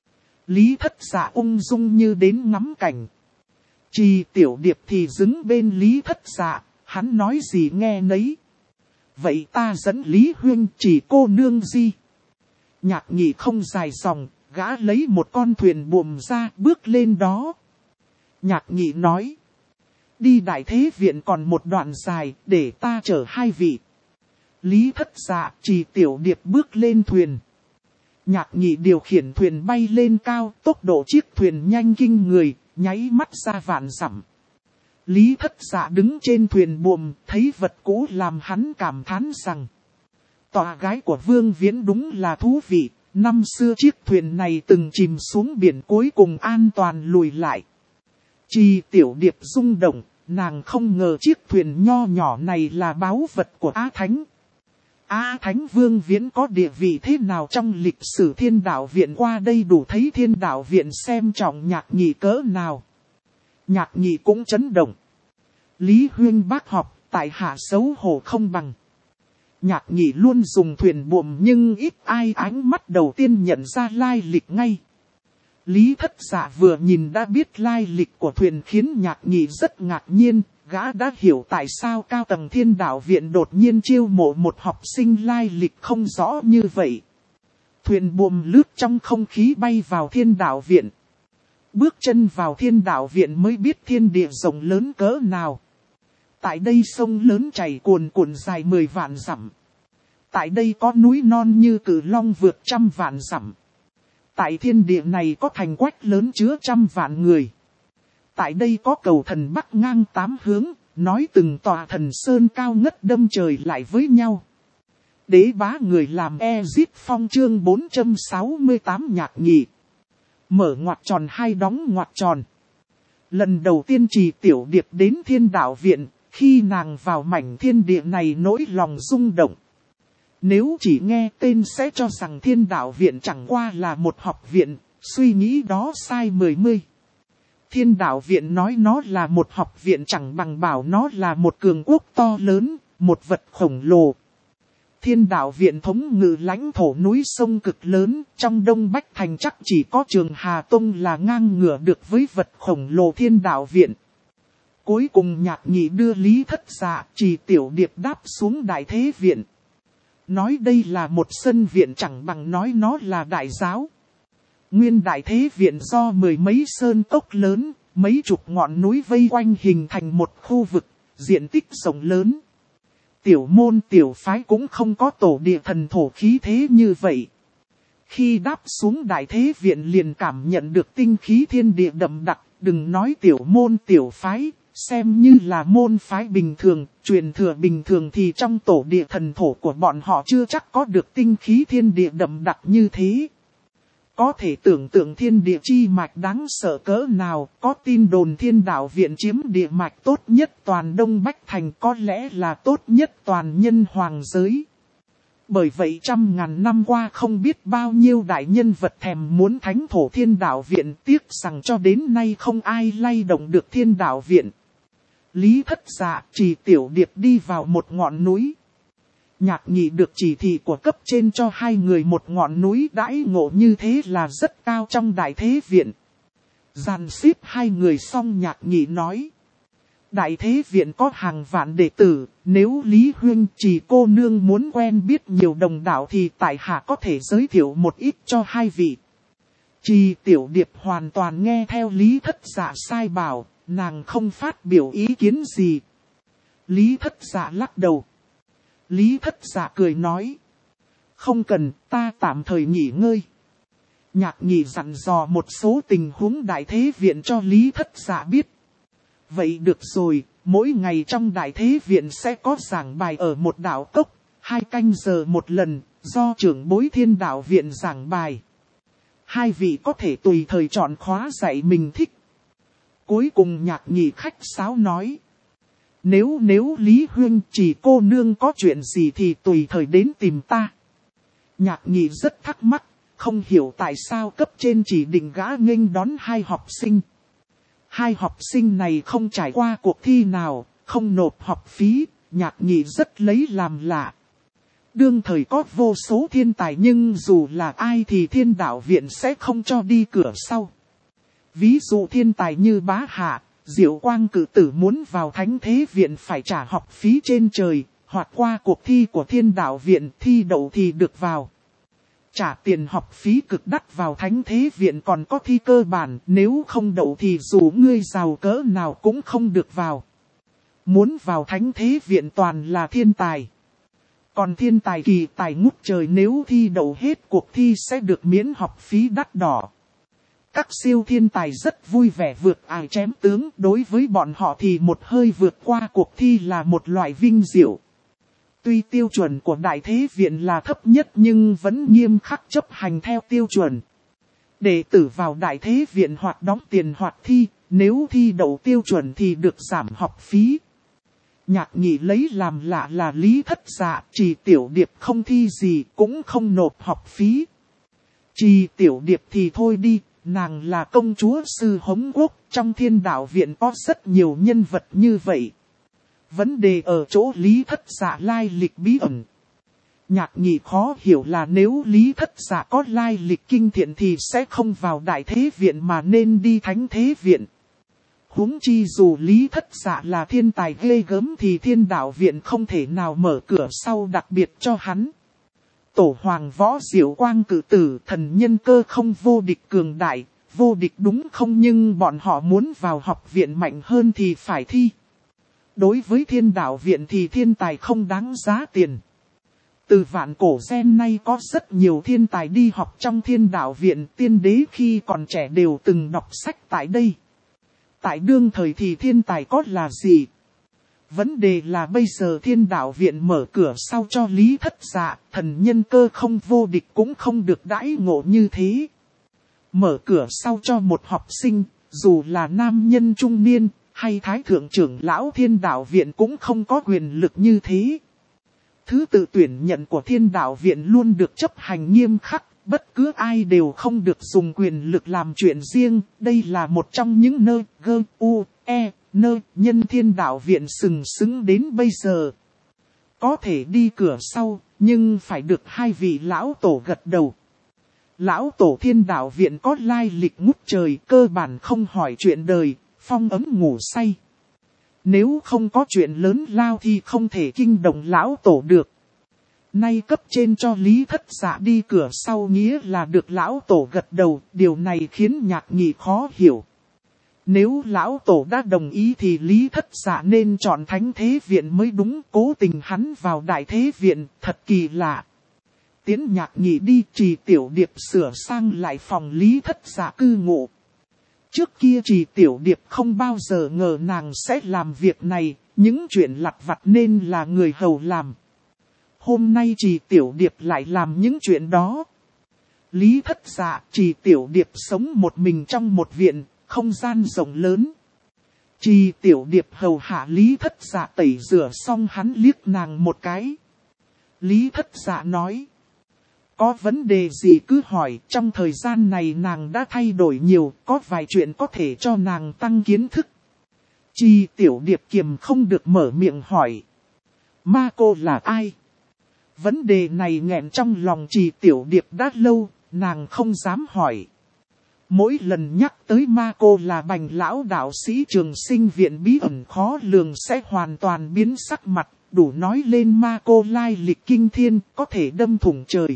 Lý Thất Dạ ung dung như đến ngắm cảnh. Trì Tiểu Điệp thì đứng bên Lý Thất Dạ, hắn nói gì nghe nấy. Vậy ta dẫn Lý Huyên Trì cô nương gì? Nhạc Nhị không dài dòng, gã lấy một con thuyền buồm ra bước lên đó. Nhạc Nhị nói: đi Đại Thế Viện còn một đoạn dài, để ta chở hai vị. Lý Thất Dạ, Trì Tiểu Điệp bước lên thuyền. Nhạc Nhị điều khiển thuyền bay lên cao, tốc độ chiếc thuyền nhanh kinh người, nháy mắt ra vạn dặm. Lý Thất Dạ đứng trên thuyền buồm, thấy vật cũ làm hắn cảm thán rằng: tòa gái của Vương Viễn đúng là thú vị, năm xưa chiếc thuyền này từng chìm xuống biển cuối cùng an toàn lùi lại. Trì Tiểu Điệp rung động, nàng không ngờ chiếc thuyền nho nhỏ này là báu vật của Á Thánh. Á Thánh Vương Viễn có địa vị thế nào trong lịch sử Thiên Đạo Viện, qua đây đủ thấy Thiên Đạo Viện xem trọng Nhạc Nhị cỡ nào. Nhạc Nhị cũng chấn động. Lý Huyên bác học, tại hạ xấu hổ không bằng. Nhạc Nhị luôn dùng thuyền buồm nhưng ít ai ánh mắt đầu tiên nhận ra lai lịch ngay. Lý Thất Dạ vừa nhìn đã biết lai lịch của thuyền khiến Nhạc Nhị rất ngạc nhiên, gã đã hiểu tại sao cao tầng Thiên Đạo Viện đột nhiên chiêu mộ một học sinh lai lịch không rõ như vậy. Thuyền buồm lướt trong không khí bay vào Thiên Đạo Viện. Bước chân vào Thiên Đạo Viện mới biết thiên địa rộng lớn cỡ nào. Tại đây sông lớn chảy cuồn cuộn dài 10 vạn dặm. Tại đây có núi non như Cử Long vượt 100 vạn dặm. Tại thiên địa này có thành quách lớn chứa 100 vạn người. Tại đây có cầu thần bắc ngang 8 hướng, nói từng tòa thần sơn cao ngất đâm trời lại với nhau. Đế bá người làm Ezit Phong chương 468 Nhạc Nhị. Mở ngoặc tròn hai đóng ngoặc tròn. Lần đầu tiên Trì Tiểu Điệp đến Thiên Đạo Viện, khi nàng vào mảnh thiên địa này nỗi lòng rung động. Nếu chỉ nghe tên sẽ cho rằng Thiên Đạo Viện chẳng qua là một học viện, suy nghĩ đó sai 10. Thiên Đạo Viện nói nó là một học viện chẳng bằng bảo nó là một cường quốc to lớn, một vật khổng lồ. Thiên Đạo Viện thống ngự lãnh thổ núi sông cực lớn, trong Đông Bách Thành chắc chỉ có Trường Hà Tông là ngang ngửa được với vật khổng lồ Thiên Đạo Viện. Cuối cùng Nhạc Nhị đưa Lý Thất Dạ, Trì Tiểu Điệp đáp xuống Đại Thế Viện. Nói đây là một sân viện chẳng bằng nói nó là đại giáo. Nguyên Đại Thế Viện do mười mấy sơn cốc lớn, mấy chục ngọn núi vây quanh hình thành một khu vực, diện tích rộng lớn. Tiểu môn tiểu phái cũng không có tổ địa thần thổ khí thế như vậy. Khi đáp xuống Đại Thế Viện liền cảm nhận được tinh khí thiên địa đậm đặc, đừng nói tiểu môn tiểu phái, xem như là môn phái bình thường, truyền thừa bình thường thì trong tổ địa thần thổ của bọn họ chưa chắc có được tinh khí thiên địa đậm đặc như thế. Có thể tưởng tượng thiên địa chi mạch đáng sợ cỡ nào, có tin đồn Thiên Đạo Viện chiếm địa mạch tốt nhất toàn Đông Bách Thành, có lẽ là tốt nhất toàn nhân hoàng giới. Bởi vậy 100.000 năm qua không biết bao nhiêu đại nhân vật thèm muốn thánh thổ Thiên Đạo Viện, tiếc rằng cho đến nay không ai lay động được Thiên Đạo Viện. Lý Thất Dạ, Trì Tiểu Điệp đi vào một ngọn núi. Nhạc Nhị được chỉ thị của cấp trên cho hai người một ngọn núi, đãi ngộ như thế là rất cao trong Đại Thế Viện. Dàn xếp hai người xong Nhạc Nhị nói. Đại Thế Viện có hàng vạn đệ tử, nếu Lý Huyên Trì cô nương muốn quen biết nhiều đồng đạo thì tại hạ có thể giới thiệu một ít cho hai vị. Trì Tiểu Điệp hoàn toàn nghe theo Lý Thất Dạ sai bảo, nàng không phát biểu ý kiến gì. Lý Thất Dạ lắc đầu. Lý Thất Dạ cười nói. Không cần, ta tạm thời nghỉ ngơi. Nhạc Nhị dặn dò một số tình huống Đại Thế Viện cho Lý Thất Dạ biết. Vậy được rồi, mỗi ngày trong Đại Thế Viện sẽ có giảng bài ở một đạo cốc, 2 canh giờ một lần, do trưởng bối Thiên Đạo Viện giảng bài. Hai vị có thể tùy thời chọn khóa dạy mình thích. Cuối cùng Nhạc Nhị khách sáo nói. Nếu Lý Huyên Trì cô nương có chuyện gì thì tùy thời đến tìm ta. Nhạc Nhị rất thắc mắc, không hiểu tại sao cấp trên chỉ định gã nghênh đón 2 học sinh. 2 học sinh này không trải qua cuộc thi nào, không nộp học phí, Nhạc Nhị rất lấy làm lạ. Đương thời có vô số thiên tài nhưng dù là ai thì Thiên Đạo Viện sẽ không cho đi cửa sau. Ví dụ thiên tài như Bá Hạ, Diệu Quang cử tử muốn vào Thánh Thế Viện phải trả học phí trên trời, hoặc qua cuộc thi của Thiên Đạo Viện thi đậu thì được vào. Trả tiền học phí cực đắt vào Thánh Thế Viện còn có thi cơ bản, nếu không đậu thì dù ngươi giàu cỡ nào cũng không được vào. Muốn vào Thánh Thế Viện toàn là thiên tài. Còn thiên tài kỳ tài ngút trời nếu thi đậu hết cuộc thi sẽ được miễn học phí đắt đỏ. Các siêu thiên tài rất vui vẻ vượt ải chém tướng, đối với bọn họ thì một hơi vượt qua cuộc thi là một loại vinh diệu. Tuy tiêu chuẩn của Đại Thế Viện là thấp nhất nhưng vẫn nghiêm khắc chấp hành theo tiêu chuẩn. Đệ tử vào Đại Thế Viện hoặc đóng tiền hoặc thi, nếu thi đậu tiêu chuẩn thì được giảm học phí. Nhạc Nhị lấy làm lạ là Lý Thất Dạ, Trì Tiểu Điệp không thi gì cũng không nộp học phí. Trì Tiểu Điệp thì thôi đi, nàng là công chúa Sư Hống Quốc, trong Thiên Đạo Viện có rất nhiều nhân vật như vậy. Vấn đề ở chỗ Lý Thất Dạ lai lịch bí ẩn. Nhạc Nhị khó hiểu là nếu Lý Thất Dạ có lai lịch kinh thiện thì sẽ không vào Đại Thế Viện mà nên đi Thánh Thế Viện. Huống chi dù Lý Thất Dạ là thiên tài ghê gớm thì Thiên Đạo Viện không thể nào mở cửa sau đặc biệt cho hắn. Tổ hoàng võ Diệu Quang cử tử thần nhân cơ không vô địch cường đại, vô địch đúng không, nhưng bọn họ muốn vào học viện mạnh hơn thì phải thi. Đối với Thiên Đạo Viện thì thiên tài không đáng giá tiền. Từ vạn cổ gen nay có rất nhiều thiên tài đi học trong Thiên Đạo Viện, tiên đế khi còn trẻ đều từng đọc sách tại đây. Tại đương thời thì thiên tài có là gì? Vấn đề là bây giờ Thiên Đạo Viện mở cửa sau cho Lý Thất Dạ, thần nhân cơ không vô địch cũng không được đãi ngộ như thế. Mở cửa sau cho một học sinh, dù là nam nhân trung niên, hay thái thượng trưởng lão Thiên Đạo Viện cũng không có quyền lực như thế. Thứ tự tuyển nhận của Thiên Đạo Viện luôn được chấp hành nghiêm khắc, bất cứ ai đều không được dùng quyền lực làm chuyện riêng, đây là một trong những nơi nơi nhân Thiên Đạo Viện sừng sững đến bây giờ. Có thể đi cửa sau, nhưng phải được 2 vị lão tổ gật đầu. Lão tổ Thiên Đạo Viện có lai lịch ngút trời, cơ bản không hỏi chuyện đời, phong ấm ngủ say. Nếu không có chuyện lớn lao thì không thể kinh động lão tổ được. Nay cấp trên cho Lý Thất Dạ đi cửa sau nghĩa là được lão tổ gật đầu, điều này khiến Nhạc Nhị khó hiểu. Nếu lão tổ đã đồng ý thì Lý Thất Dạ nên chọn Thánh Thế Viện mới đúng, cố tình hắn vào Đại Thế Viện, thật kỳ lạ. Tiễn Nhạc Nhị đi, Trì Tiểu Điệp sửa sang lại phòng Lý Thất Dạ cư ngụ. Trước kia Trì Tiểu Điệp không bao giờ ngờ nàng sẽ làm việc này, những chuyện lặt vặt nên là người hầu làm. Hôm nay Trì Tiểu Điệp lại làm những chuyện đó. Lý Thất Dạ, Trì Tiểu Điệp sống một mình trong một viện, không gian rộng lớn. Trì Tiểu Điệp hầu hạ Lý Thất Dạ tẩy rửa xong hắn liếc nàng một cái. Lý Thất Dạ nói. Có vấn đề gì cứ hỏi, trong thời gian này nàng đã thay đổi nhiều, có vài chuyện có thể cho nàng tăng kiến thức. Trì Tiểu Điệp kiềm không được mở miệng hỏi. Ma cô là ai? Vấn đề này nghẹn trong lòng Trì Tiểu Điệp đã lâu, nàng không dám hỏi. Mỗi lần nhắc tới ma cô là Bành lão đạo sĩ Trường Sinh Viện bí ẩn khó lường sẽ hoàn toàn biến sắc mặt, đủ nói lên ma cô lai lịch kinh thiên, có thể đâm thủng trời.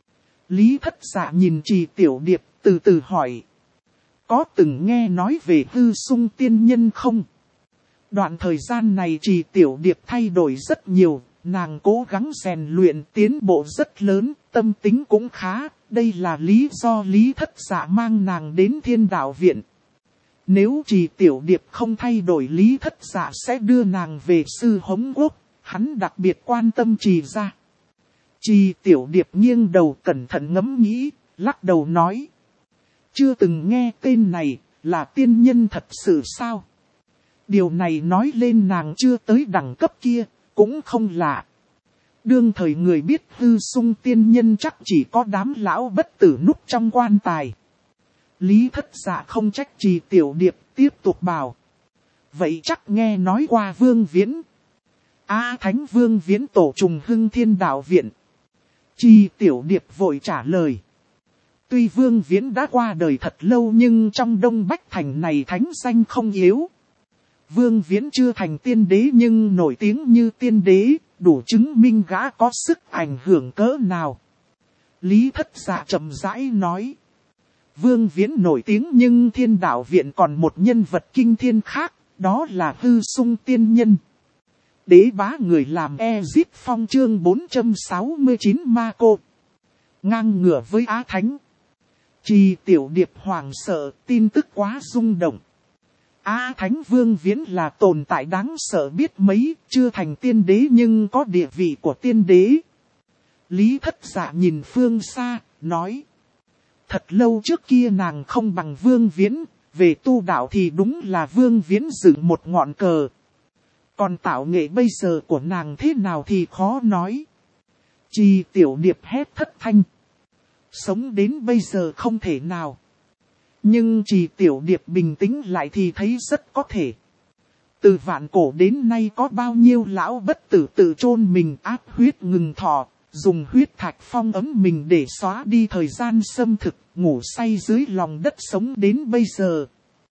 Lý Thất Dạ nhìn Trì Tiểu Điệp, từ từ hỏi. Có từng nghe nói về Hư Sung tiên nhân không? Đoạn thời gian này Trì Tiểu Điệp thay đổi rất nhiều, nàng cố gắng rèn luyện tiến bộ rất lớn, tâm tính cũng khá. Đây là lý do Lý Thất Dạ mang nàng đến Thiên Đạo Viện. Nếu Trì Tiểu Điệp không thay đổi, Lý Thất Dạ sẽ đưa nàng về Sư Hống Quốc, hắn đặc biệt quan tâm Trì gia. Trì Tiểu Điệp nghiêng đầu cẩn thận ngẫm nghĩ, lắc đầu nói. Chưa từng nghe tên này, là tiên nhân thật sự sao? Điều này nói lên nàng chưa tới đẳng cấp kia, cũng không lạ. Đương thời người biết Hư Sung tiên nhân chắc chỉ có đám lão bất tử núp trong quan tài. Lý Thất Dạ không trách Trì Tiểu Điệp, tiếp tục bảo. Vậy chắc nghe nói qua Vương Viễn. Thánh Vương Viễn tổ trùng hưng Thiên Đạo Viện. Trì Tiểu Điệp vội trả lời. Tuy Vương Viễn đã qua đời thật lâu nhưng trong Đông Bách Thành này thánh danh không yếu. Vương Viễn chưa thành tiên đế nhưng nổi tiếng như tiên đế, đủ chứng minh gã có sức ảnh hưởng cỡ nào. Lý Thất Dạ chậm rãi nói. Vương Viễn nổi tiếng nhưng Thiên Đạo Viện còn một nhân vật kinh thiên khác, đó là Hư Sung tiên nhân. Đế bá người làm Ezip Phong chương 469 ma cô. Ngang ngửa với Á Thánh. Trì Tiểu Điệp hoảng sợ, tin tức quá rung động. Thánh Vương Viễn là tồn tại đáng sợ biết mấy, chưa thành tiên đế nhưng có địa vị của tiên đế. Lý Thất Dạ nhìn phương xa, nói. Thật lâu trước kia nàng không bằng Vương Viễn, về tu đạo thì đúng là Vương Viễn dựng một ngọn cờ. Còn tạo nghệ bây giờ của nàng thế nào thì khó nói. Trì Tiểu Điệp hét thất thanh. Sống đến bây giờ không thể nào. Nhưng Trì Tiểu Điệp bình tĩnh lại thì thấy rất có thể. Từ vạn cổ đến nay có bao nhiêu lão bất tử tự chôn mình áp huyết ngừng thọ, dùng huyết thạch phong ấm mình để xóa đi thời gian xâm thực, ngủ say dưới lòng đất sống đến bây giờ.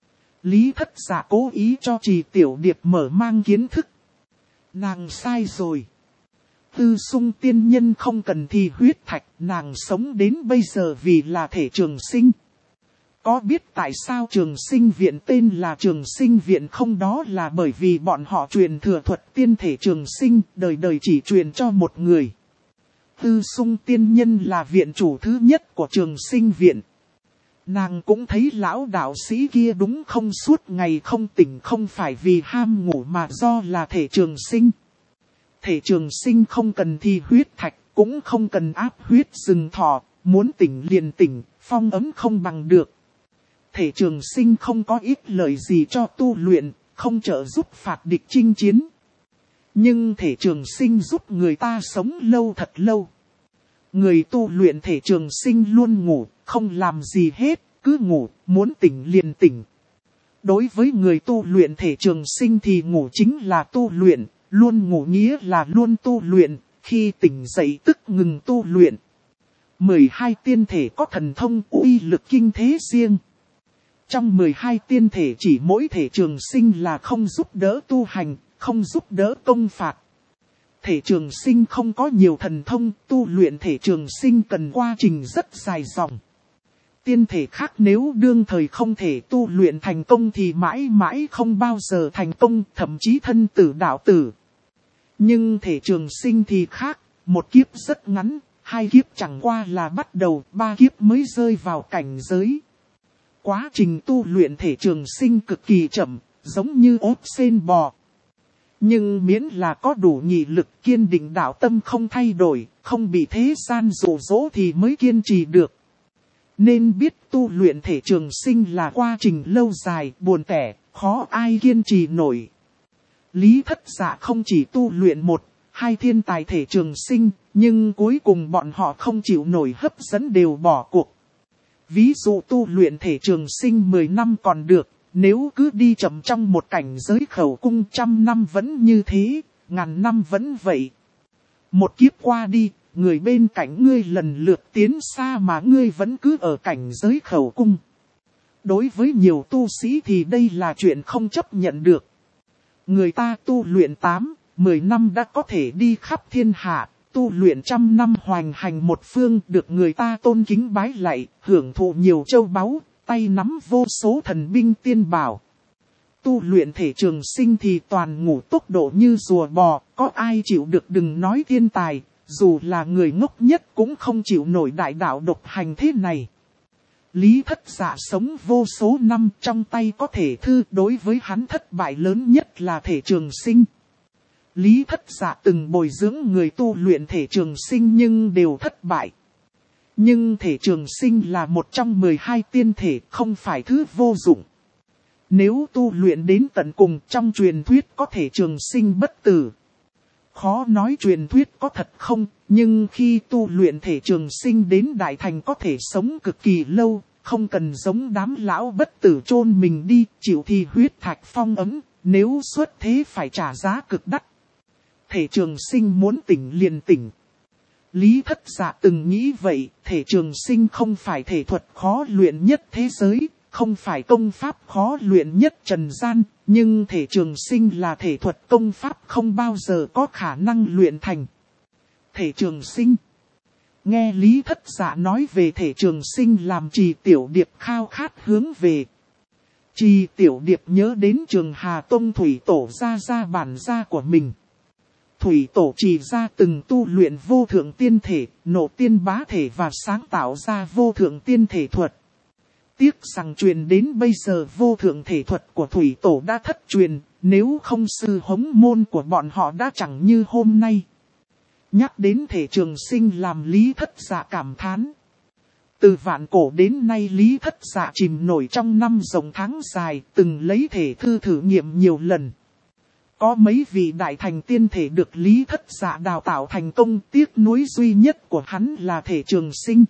Lý Thất Dạ cố ý cho Trì Tiểu Điệp mở mang kiến thức. Nàng sai rồi. Hư Sung tiên nhân không cần thi huyết thạch, nàng sống đến bây giờ vì là thể Trường Sinh. Có biết tại sao Trường Sinh Viện tên là Trường Sinh Viện không? Đó là bởi vì bọn họ truyền thừa thuật tiên thể Trường Sinh, đời đời chỉ truyền cho một người. Hư Sung tiên nhân là viện chủ thứ nhất của Trường Sinh Viện. Nàng cũng thấy lão đạo sĩ kia đúng không, suốt ngày không tỉnh không phải vì ham ngủ mà do là thể Trường Sinh. Thể Trường Sinh không cần thi huyết thạch, cũng không cần áp huyết dừng thọ, muốn tỉnh liền tỉnh, phong ấm không bằng được. Thể Trường Sinh không có ích lợi gì cho tu luyện, không trợ giúp phạt địch chinh chiến. Nhưng thể Trường Sinh giúp người ta sống lâu thật lâu. Người tu luyện thể Trường Sinh luôn ngủ, không làm gì hết, cứ ngủ, muốn tỉnh liền tỉnh. Đối với người tu luyện thể Trường Sinh thì ngủ chính là tu luyện, luôn ngủ nghĩa là luôn tu luyện, khi tỉnh dậy tức ngừng tu luyện. 12 tiên thể có thần thông uy lực kinh thế riêng. Trong 12 tiên thể chỉ mỗi thể trường sinh là không giúp đỡ tu hành, không giúp đỡ công phạt. Thể trường sinh không có nhiều thần thông, tu luyện thể trường sinh cần quá trình rất dài dòng. Tiên thể khác nếu đương thời không thể tu luyện thành công thì mãi mãi không bao giờ thành công, thậm chí thân tử đạo tử. Nhưng thể trường sinh thì khác, một kiếp rất ngắn, 2 kiếp chẳng qua là bắt đầu, 3 kiếp mới rơi vào cảnh giới. Quá trình tu luyện thể trường sinh cực kỳ chậm, giống như ốp sên bò. Nhưng miễn là có đủ nghị lực kiên định đạo tâm không thay đổi, không bị thế gian dụ dỗ thì mới kiên trì được. Nên biết tu luyện thể trường sinh là quá trình lâu dài, buồn tẻ, khó ai kiên trì nổi. Lý Thất Dạ không chỉ tu luyện 1-2 thiên tài thể trường sinh, nhưng cuối cùng bọn họ không chịu nổi hấp dẫn đều bỏ cuộc. Ví dụ tu luyện thể trường sinh 10 năm còn được, nếu cứ đi chậm trong một cảnh giới khẩu cung 100 năm vẫn như thế, 1000 năm vẫn vậy. Một kiếp qua đi, người bên cạnh ngươi lần lượt tiến xa mà ngươi vẫn cứ ở cảnh giới khẩu cung. Đối với nhiều tu sĩ thì đây là chuyện không chấp nhận được. Người ta tu luyện 8-10 năm đã có thể đi khắp thiên hạ, tu luyện 100 năm hoành hành một phương được người ta tôn kính bái lạy, hưởng thụ nhiều châu báu, tay nắm vô số thần binh tiên bảo. Tu luyện thể trường sinh thì toàn ngủ tốc độ như rùa bò, có ai chịu được đừng nói thiên tài, dù là người ngốc nhất cũng không chịu nổi đại đạo độc hành thế này. Lý Thất Dạ sống vô số năm trong tay có thể thư, đối với hắn thất bại lớn nhất là thể trường sinh. Lý Thất Dạ từng bồi dưỡng người tu luyện thể trường sinh nhưng đều thất bại. Nhưng thể trường sinh là một trong 12 tiên thể, không phải thứ vô dụng. Nếu tu luyện đến tận cùng trong truyền thuyết có thể trường sinh bất tử. Khó nói truyền thuyết có thật không, nhưng khi tu luyện thể trường sinh đến đại thành có thể sống cực kỳ lâu, không cần giống đám lão bất tử chôn mình đi, chịu thì huyết thạch phong ấm, nếu xuất thế phải trả giá cực đắt. Thể trường sinh muốn tỉnh liền tỉnh. Lý Thất Dạ từng nghĩ vậy, thể trường sinh không phải thể thuật khó luyện nhất thế giới, không phải công pháp khó luyện nhất trần gian, nhưng thể trường sinh là thể thuật công pháp không bao giờ có khả năng luyện thành. Thể trường sinh. Nghe Lý Thất Dạ nói về thể trường sinh làm Trì Tiểu Điệp khao khát hướng về. Trì Tiểu Điệp nhớ đến Trường Hà Tông Thủy Tổ ra bản gia của mình. Thủy Tổ Trì gia từng tu luyện vô thượng tiên thể, nộ tiên bá thể và sáng tạo ra vô thượng tiên thể thuật. Tiếc rằng truyền đến bây giờ vô thượng thể thuật của Thủy Tổ đã thất truyền, nếu không sư hống môn của bọn họ đã chẳng như hôm nay. Nhắc đến thể trường sinh làm Lý Thất Dạ cảm thán. Từ vạn cổ đến nay Lý Thất Dạ chìm nổi trong năm rộng tháng dài, từng lấy thể thư thử nghiệm nhiều lần. Có mấy vị đại thành tiên thể được Lý Thất Dạ đào tạo thành công, tiếc nuối duy nhất của hắn là thể trường sinh.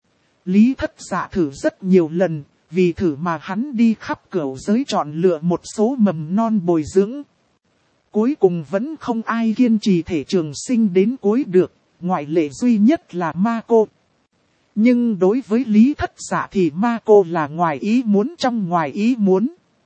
Lý Thất Dạ thử rất nhiều lần, vì thử mà hắn đi khắp cửu giới chọn lựa một số mầm non bồi dưỡng. Cuối cùng vẫn không ai kiên trì thể trường sinh đến cuối được, ngoại lệ duy nhất là Ma Cô. Nhưng đối với Lý Thất Dạ thì Ma Cô là ngoài ý muốn trong ngoài ý muốn.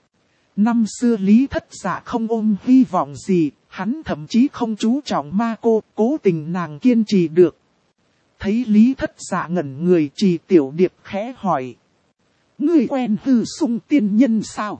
Năm xưa Lý Thất Dạ không ôm hy vọng gì, hắn thậm chí không chú trọng Ma Cô, cố tình nàng kiên trì được. Thấy Lý Thất Dạ ngẩn người, Trì Tiểu Điệp khẽ hỏi. Ngươi quen Hư Sung tiên nhân sao?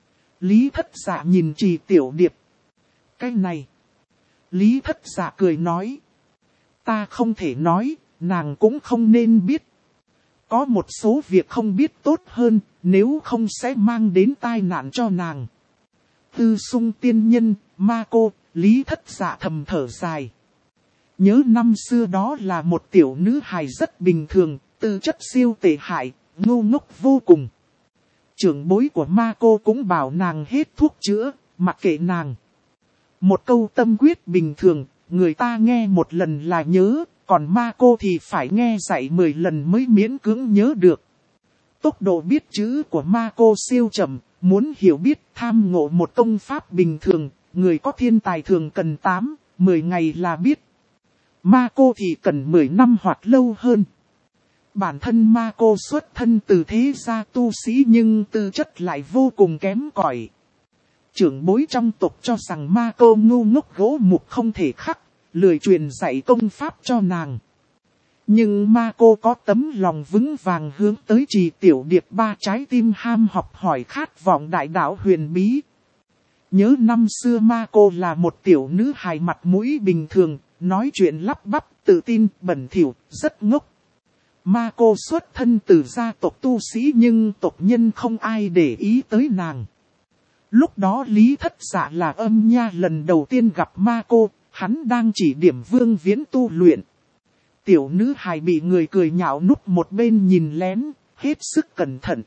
Lý Thất Dạ nhìn Trì Tiểu Điệp. Cái này. Lý Thất Dạ cười nói. Ta không thể nói, nàng cũng không nên biết. Có một số việc không biết tốt hơn, nếu không sẽ mang đến tai nạn cho nàng. Hư Sung tiên nhân, Ma Cô, Lý Thất Dạ thầm thở dài. Nhớ năm xưa đó là một tiểu nữ hài rất bình thường, tư chất siêu tệ hại, ngu ngốc vô cùng. Trưởng bối của Ma Cô cũng bảo nàng hết thuốc chữa, mặc kệ nàng. Một câu tâm quyết bình thường, người ta nghe một lần là nhớ, còn Ma Cô thì phải nghe dạy 10 lần mới miễn cưỡng nhớ được. Tốc độ biết chữ của Ma Cô siêu chậm, muốn hiểu biết tham ngộ một công pháp bình thường, người có thiên tài thường cần 8-10 ngày là biết. Ma Cô thì cần 10 năm hoặc lâu hơn. bản thân ma cô xuất thân từ thế gia tu sĩ nhưng tư chất lại vô cùng kém cỏi. Trưởng bối trong tộc cho rằng ma cô ngu ngốc gỗ mục không thể khắc, lười truyền dạy công pháp cho nàng. Nhưng ma cô có tấm lòng vững vàng hướng tới Trì Tiểu Điệp ba trái tim ham học hỏi khát vọng đại đạo huyền bí. Nhớ năm xưa ma cô là một tiểu nữ hài mặt mũi bình thường, nói chuyện lắp bắp, tự tin, bẩn thỉu, rất ngốc. Ma cô xuất thân từ gia tộc tu sĩ nhưng tộc nhân không ai để ý tới nàng. Lúc đó Lý Thất Dạ là Âm Nha lần đầu tiên gặp ma cô, hắn đang chỉ điểm Vương Viễn tu luyện. Tiểu nữ hài bị người cười nhạo núp một bên nhìn lén, hết sức cẩn thận.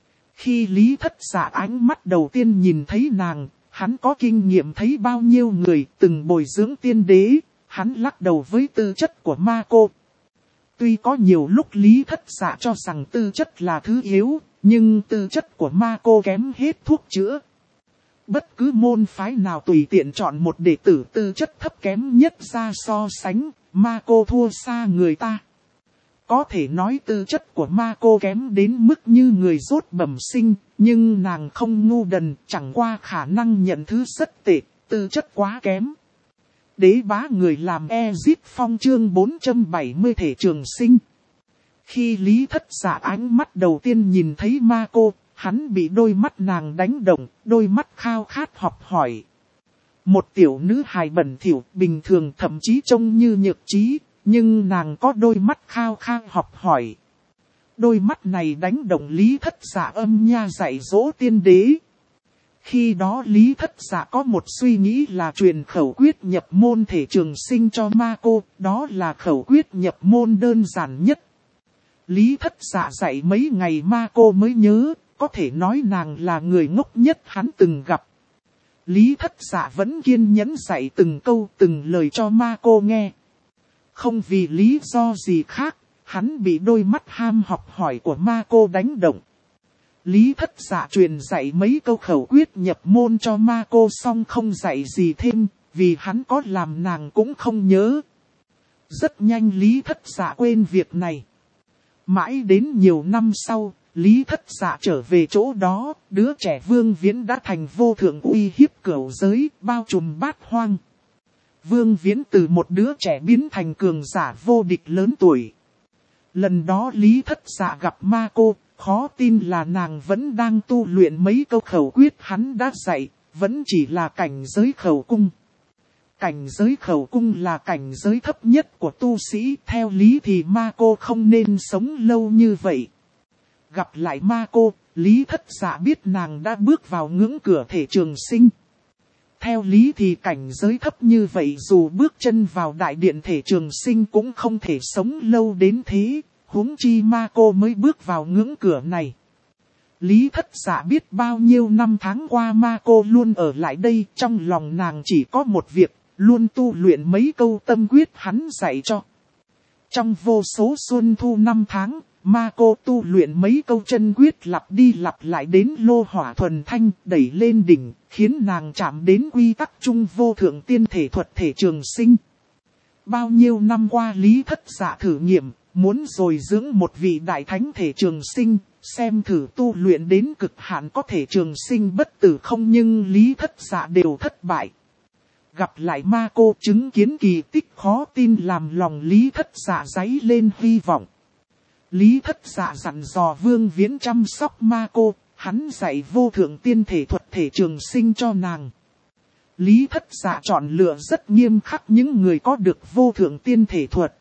Khi Lý Thất Dạ ánh mắt đầu tiên nhìn thấy nàng, hắn có kinh nghiệm thấy bao nhiêu người từng bồi dưỡng tiên đế, hắn lắc đầu với tư chất của ma cô. Tuy có nhiều lúc Lý Thất Dạ cho rằng tư chất là thứ yếu, nhưng tư chất của ma cô kém hết thuốc chữa. Bất cứ môn phái nào tùy tiện chọn một đệ tử tư chất thấp kém nhất ra so sánh, ma cô thua xa người ta. Có thể nói tư chất của ma cô kém đến mức như người rốt bẩm sinh, nhưng nàng không ngu đần, chẳng qua khả năng nhận thứ rất tệ, tư chất quá kém. Đế bá người làm Ezit Phong chương 470 thể trường sinh. Khi Lý Thất Dạ ánh mắt đầu tiên nhìn thấy ma cô, hắn bị đôi mắt nàng đánh động, đôi mắt khao khát học hỏi. Một tiểu nữ hài bẩn thỉu, bình thường thậm chí trông như nhược trí, nhưng nàng có đôi mắt khao khát học hỏi. Đôi mắt này đánh động Lý Thất Dạ Âm Nha dạy dỗ tiên đế. Khi đó Lý Thất Dạ có một suy nghĩ là truyền khẩu quyết nhập môn thể trường sinh cho ma cô, đó là khẩu quyết nhập môn đơn giản nhất. Lý Thất Dạ dạy mấy ngày ma cô mới nhớ, có thể nói nàng là người ngốc nhất hắn từng gặp. Lý Thất Dạ vẫn kiên nhẫn dạy từng câu từng lời cho ma cô nghe. Không vì lý do gì khác, hắn bị đôi mắt ham học hỏi của ma cô đánh động. Lý Thất Dạ truyền dạy mấy câu khẩu quyết nhập môn cho ma cô xong không dạy gì thêm, vì hắn có làm nàng cũng không nhớ. Rất nhanh Lý Thất Dạ quên việc này. Mãi đến nhiều năm sau, Lý Thất Dạ trở về chỗ đó, đứa trẻ Vương Viễn đã thành vô thượng uy hiếp cửu giới, bao trùm bát hoang. Vương Viễn từ một đứa trẻ biến thành cường giả vô địch lớn tuổi. Lần đó Lý Thất Dạ gặp ma cô, khó tin là nàng vẫn đang tu luyện mấy câu khẩu quyết hắn đã dạy, vẫn chỉ là cảnh giới khẩu cung. Cảnh giới khẩu cung là cảnh giới thấp nhất của tu sĩ, theo lý thì ma cô không nên sống lâu như vậy. Gặp lại ma cô, Lý Thất Dạ biết nàng đã bước vào ngưỡng cửa thể trường sinh. Theo lý thì cảnh giới thấp như vậy dù bước chân vào đại điện thể trường sinh cũng không thể sống lâu đến thế, huống chi ma cô mới bước vào ngưỡng cửa này. Lý Thất Dạ biết bao nhiêu năm tháng qua ma cô luôn ở lại đây, trong lòng nàng chỉ có một việc, luôn tu luyện mấy câu tâm quyết hắn dạy cho. Trong vô số xuân thu năm tháng, ma cô tu luyện mấy câu chân quyết lặp đi lặp lại đến lô hỏa thuần thanh, đẩy lên đỉnh, khiến nàng chạm đến quy tắc chung vô thượng tiên thể thuật thể trường sinh. Bao nhiêu năm qua Lý Thất Dạ thử nghiệm, muốn rồi dưỡng một vị đại thánh thể trường sinh, xem thử tu luyện đến cực hạn có thể trường sinh bất tử không, nhưng Lý Thất Dạ đều thất bại. Gặp lại ma cô chứng kiến kỳ tích khó tin làm lòng Lý Thất Dạ dấy lên hy vọng. Lý Thất Dạ dặn dò Vương Viễn chăm sóc ma cô, hắn dạy vô thượng tiên thể thuật thể trường sinh cho nàng. Lý Thất Dạ chọn lựa rất nghiêm khắc những người có được vô thượng tiên thể thuật.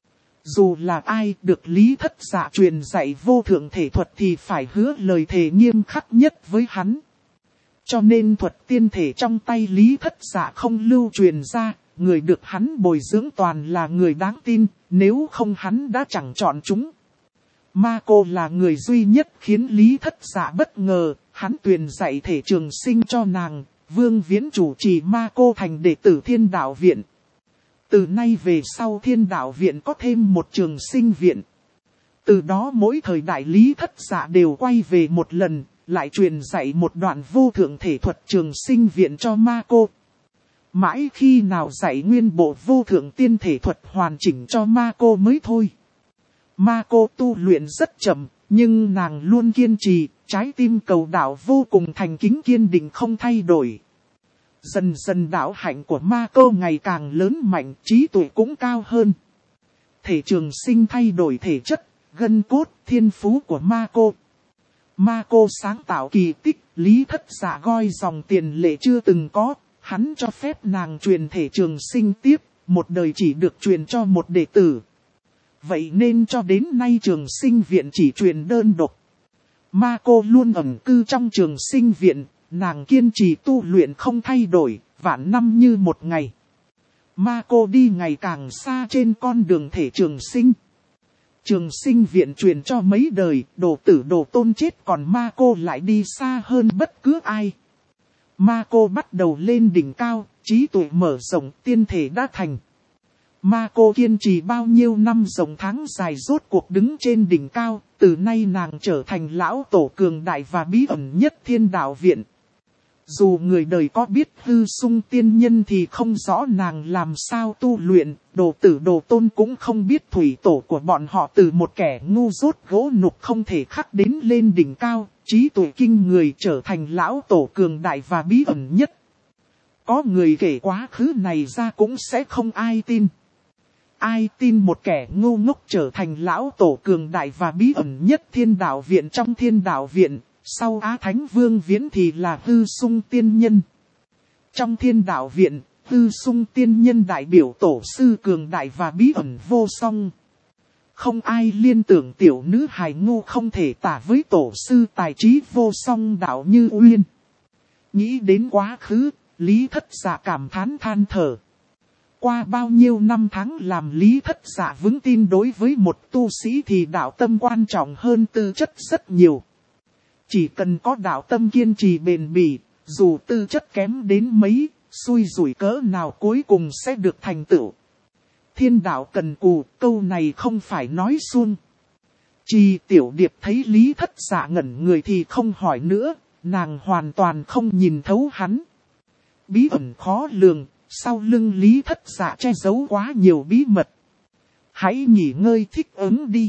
Dù là ai được Lý Thất Dạ truyền dạy vô thượng thể thuật thì phải hứa lời thề nghiêm khắc nhất với hắn. Cho nên thuật tiên thể trong tay Lý Thất Dạ không lưu truyền ra, người được hắn bồi dưỡng toàn là người đáng tin, nếu không hắn đã chẳng chọn chúng. Ma cô là người duy nhất khiến Lý Thất Dạ bất ngờ, hắn truyền dạy thể trường sinh cho nàng, Vương Viễn chủ trì ma cô thành đệ tử Thiên Đạo Viện. Từ nay về sau Thiên Đạo Viện có thêm một trường sinh viện. Từ đó mỗi thời đại Lý Thất Dạ đều quay về một lần, lại truyền dạy một đoạn vô thượng thể thuật trường sinh viện cho ma cô. Mãi khi nào dạy nguyên bộ vô thượng tiên thể thuật hoàn chỉnh cho ma cô mới thôi. Ma cô tu luyện rất chậm, nhưng nàng luôn kiên trì, trái tim cầu đạo vô cùng thành kính kiên định không thay đổi. Dần dần đạo hạnh của ma cô ngày càng lớn mạnh, trí tuệ cũng cao hơn. Thể trường sinh thay đổi thể chất, gân cốt, thiên phú của ma cô. Ma cô sáng tạo kỳ tích, Lý Thất Dạ goi dòng tiền lệ chưa từng có, hắn cho phép nàng truyền thể trường sinh tiếp, một đời chỉ được truyền cho một đệ tử. Vậy nên cho đến nay trường sinh viện chỉ truyền đơn độc. Ma cô luôn ẩn cư trong trường sinh viện, nàng kiên trì tu luyện không thay đổi, vạn năm như một ngày. Ma cô đi ngày càng xa trên con đường thể trường sinh. Trường sinh viện truyền cho mấy đời, đồ tử đồ tôn chết còn ma cô lại đi xa hơn bất cứ ai. Ma cô bắt đầu lên đỉnh cao, trí tuệ mở rộng, tiên thể đã thành. Ma cô kiên trì bao nhiêu năm rộng tháng dài rốt cuộc đứng trên đỉnh cao, từ nay nàng trở thành lão tổ cường đại và bí ẩn nhất Thiên Đạo Viện. Dù người đời có biết hư sung tiên nhân thì không rõ nàng làm sao tu luyện, đồ tử đồ tôn cũng không biết thủy tổ của bọn họ từ một kẻ ngu dốt gỗ nục không thể khắc đến lên đỉnh cao, trí tuệ kinh người trở thành lão tổ cường đại và bí ẩn nhất. Có người kể quá khứ này ra cũng sẽ không ai tin. Ai tin một kẻ ngu ngốc trở thành lão tổ cường đại và bí ẩn nhất Thiên Đạo Viện trong Thiên Đạo Viện, sau Á Thánh Vương Viễn thì là Hư Sung Tiên Nhân. Trong Thiên Đạo Viện, Hư Sung Tiên Nhân đại biểu tổ sư cường đại và bí ẩn vô song. Không ai liên tưởng tiểu nữ hài ngu không thể tả với tổ sư tài trí vô song đạo như Uyên. Nghĩ đến quá khứ, Lý Thất Dạ cảm thán than thở. Qua bao nhiêu năm tháng làm Lý Thất Dạ vững tin đối với một tu sĩ thì đạo tâm quan trọng hơn tư chất rất nhiều. Chỉ cần có đạo tâm kiên trì bền bỉ, dù tư chất kém đến mấy, xui rủi cỡ nào cuối cùng sẽ được thành tựu. Thiên đạo cần cù, câu này không phải nói suông. Trì Tiểu Điệp thấy Lý Thất Dạ ngẩn người thì không hỏi nữa, nàng hoàn toàn không nhìn thấu hắn. Bí ẩn khó lường, sau lưng Lý Thất Dạ che giấu quá nhiều bí mật. Hãy nghỉ ngơi thích ứng đi.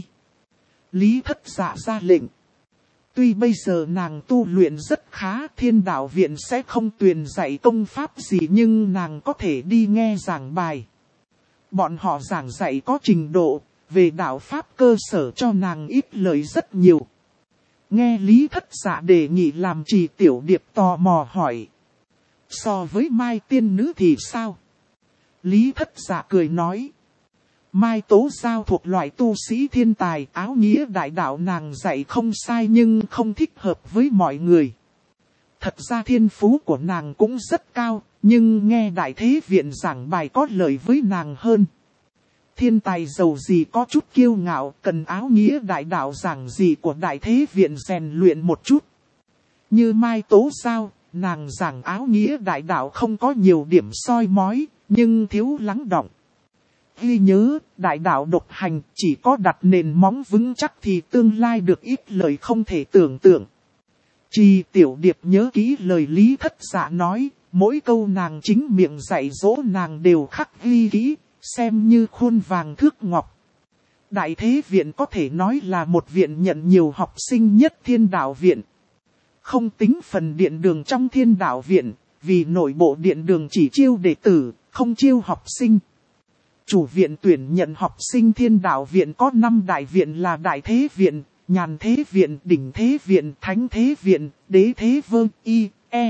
Lý Thất Dạ ra lệnh. Tuy bây giờ nàng tu luyện rất khá, Thiên Đạo Viện sẽ không truyền dạy công pháp gì nhưng nàng có thể đi nghe giảng bài. Bọn họ giảng dạy có trình độ, về đạo pháp cơ sở cho nàng ít lời rất nhiều. Nghe Lý Thất Dạ đề nghị làm Trì Tiểu Điệp tò mò hỏi. So với Mai Tiên Nữ thì sao? Lý Thất Dạ cười nói. Mai Tố Giao thuộc loại tu sĩ thiên tài, áo nghĩa đại đạo nàng dạy không sai nhưng không thích hợp với mọi người. Thật ra thiên phú của nàng cũng rất cao, nhưng nghe Đại Thế Viện giảng bài có lợi với nàng hơn. Thiên tài giàu gì có chút kiêu ngạo, cần áo nghĩa đại đạo giảng gì của Đại Thế Viện rèn luyện một chút. Như Mai Tố Giao, nàng giảng áo nghĩa đại đạo không có nhiều điểm soi mói, nhưng thiếu lắng động. Ghi nhớ, đại đạo độc hành chỉ có đặt nền móng vững chắc thì tương lai được ít lời không thể tưởng tượng. Trì Tiểu Điệp nhớ kỹ lời Lý Thất Dạ nói, mỗi câu nàng chính miệng dạy dỗ nàng đều khắc ghi kỹ, xem như khuôn vàng thước ngọc. Đại Thế Viện có thể nói là một viện nhận nhiều học sinh nhất Thiên Đạo Viện. Không tính phần điện đường trong Thiên Đạo Viện, vì nội bộ điện đường chỉ chiêu đệ tử, không chiêu học sinh. Chủ viện tuyển nhận học sinh Thiên Đạo Viện có 5 đại viện là Đại Thế Viện, Nhàn Thế Viện, Đỉnh Thế Viện, Thánh Thế Viện, Đế Thế Vương, Y, E.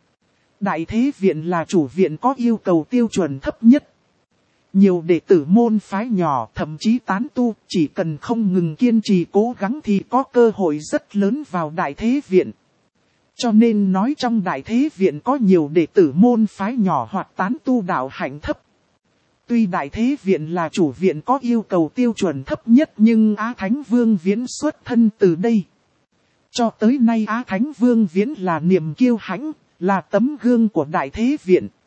Đại Thế Viện là chủ viện có yêu cầu tiêu chuẩn thấp nhất. Nhiều đệ tử môn phái nhỏ thậm chí tán tu chỉ cần không ngừng kiên trì cố gắng thì có cơ hội rất lớn vào Đại Thế Viện. Cho nên nói trong Đại Thế Viện có nhiều đệ tử môn phái nhỏ hoặc tán tu đạo hạnh thấp. Tuy Đại Thế Viện là chủ viện có yêu cầu tiêu chuẩn thấp nhất nhưng Á Thánh Vương Viễn xuất thân từ đây. Cho tới nay Á Thánh Vương Viễn là niềm kiêu hãnh, là tấm gương của Đại Thế Viện.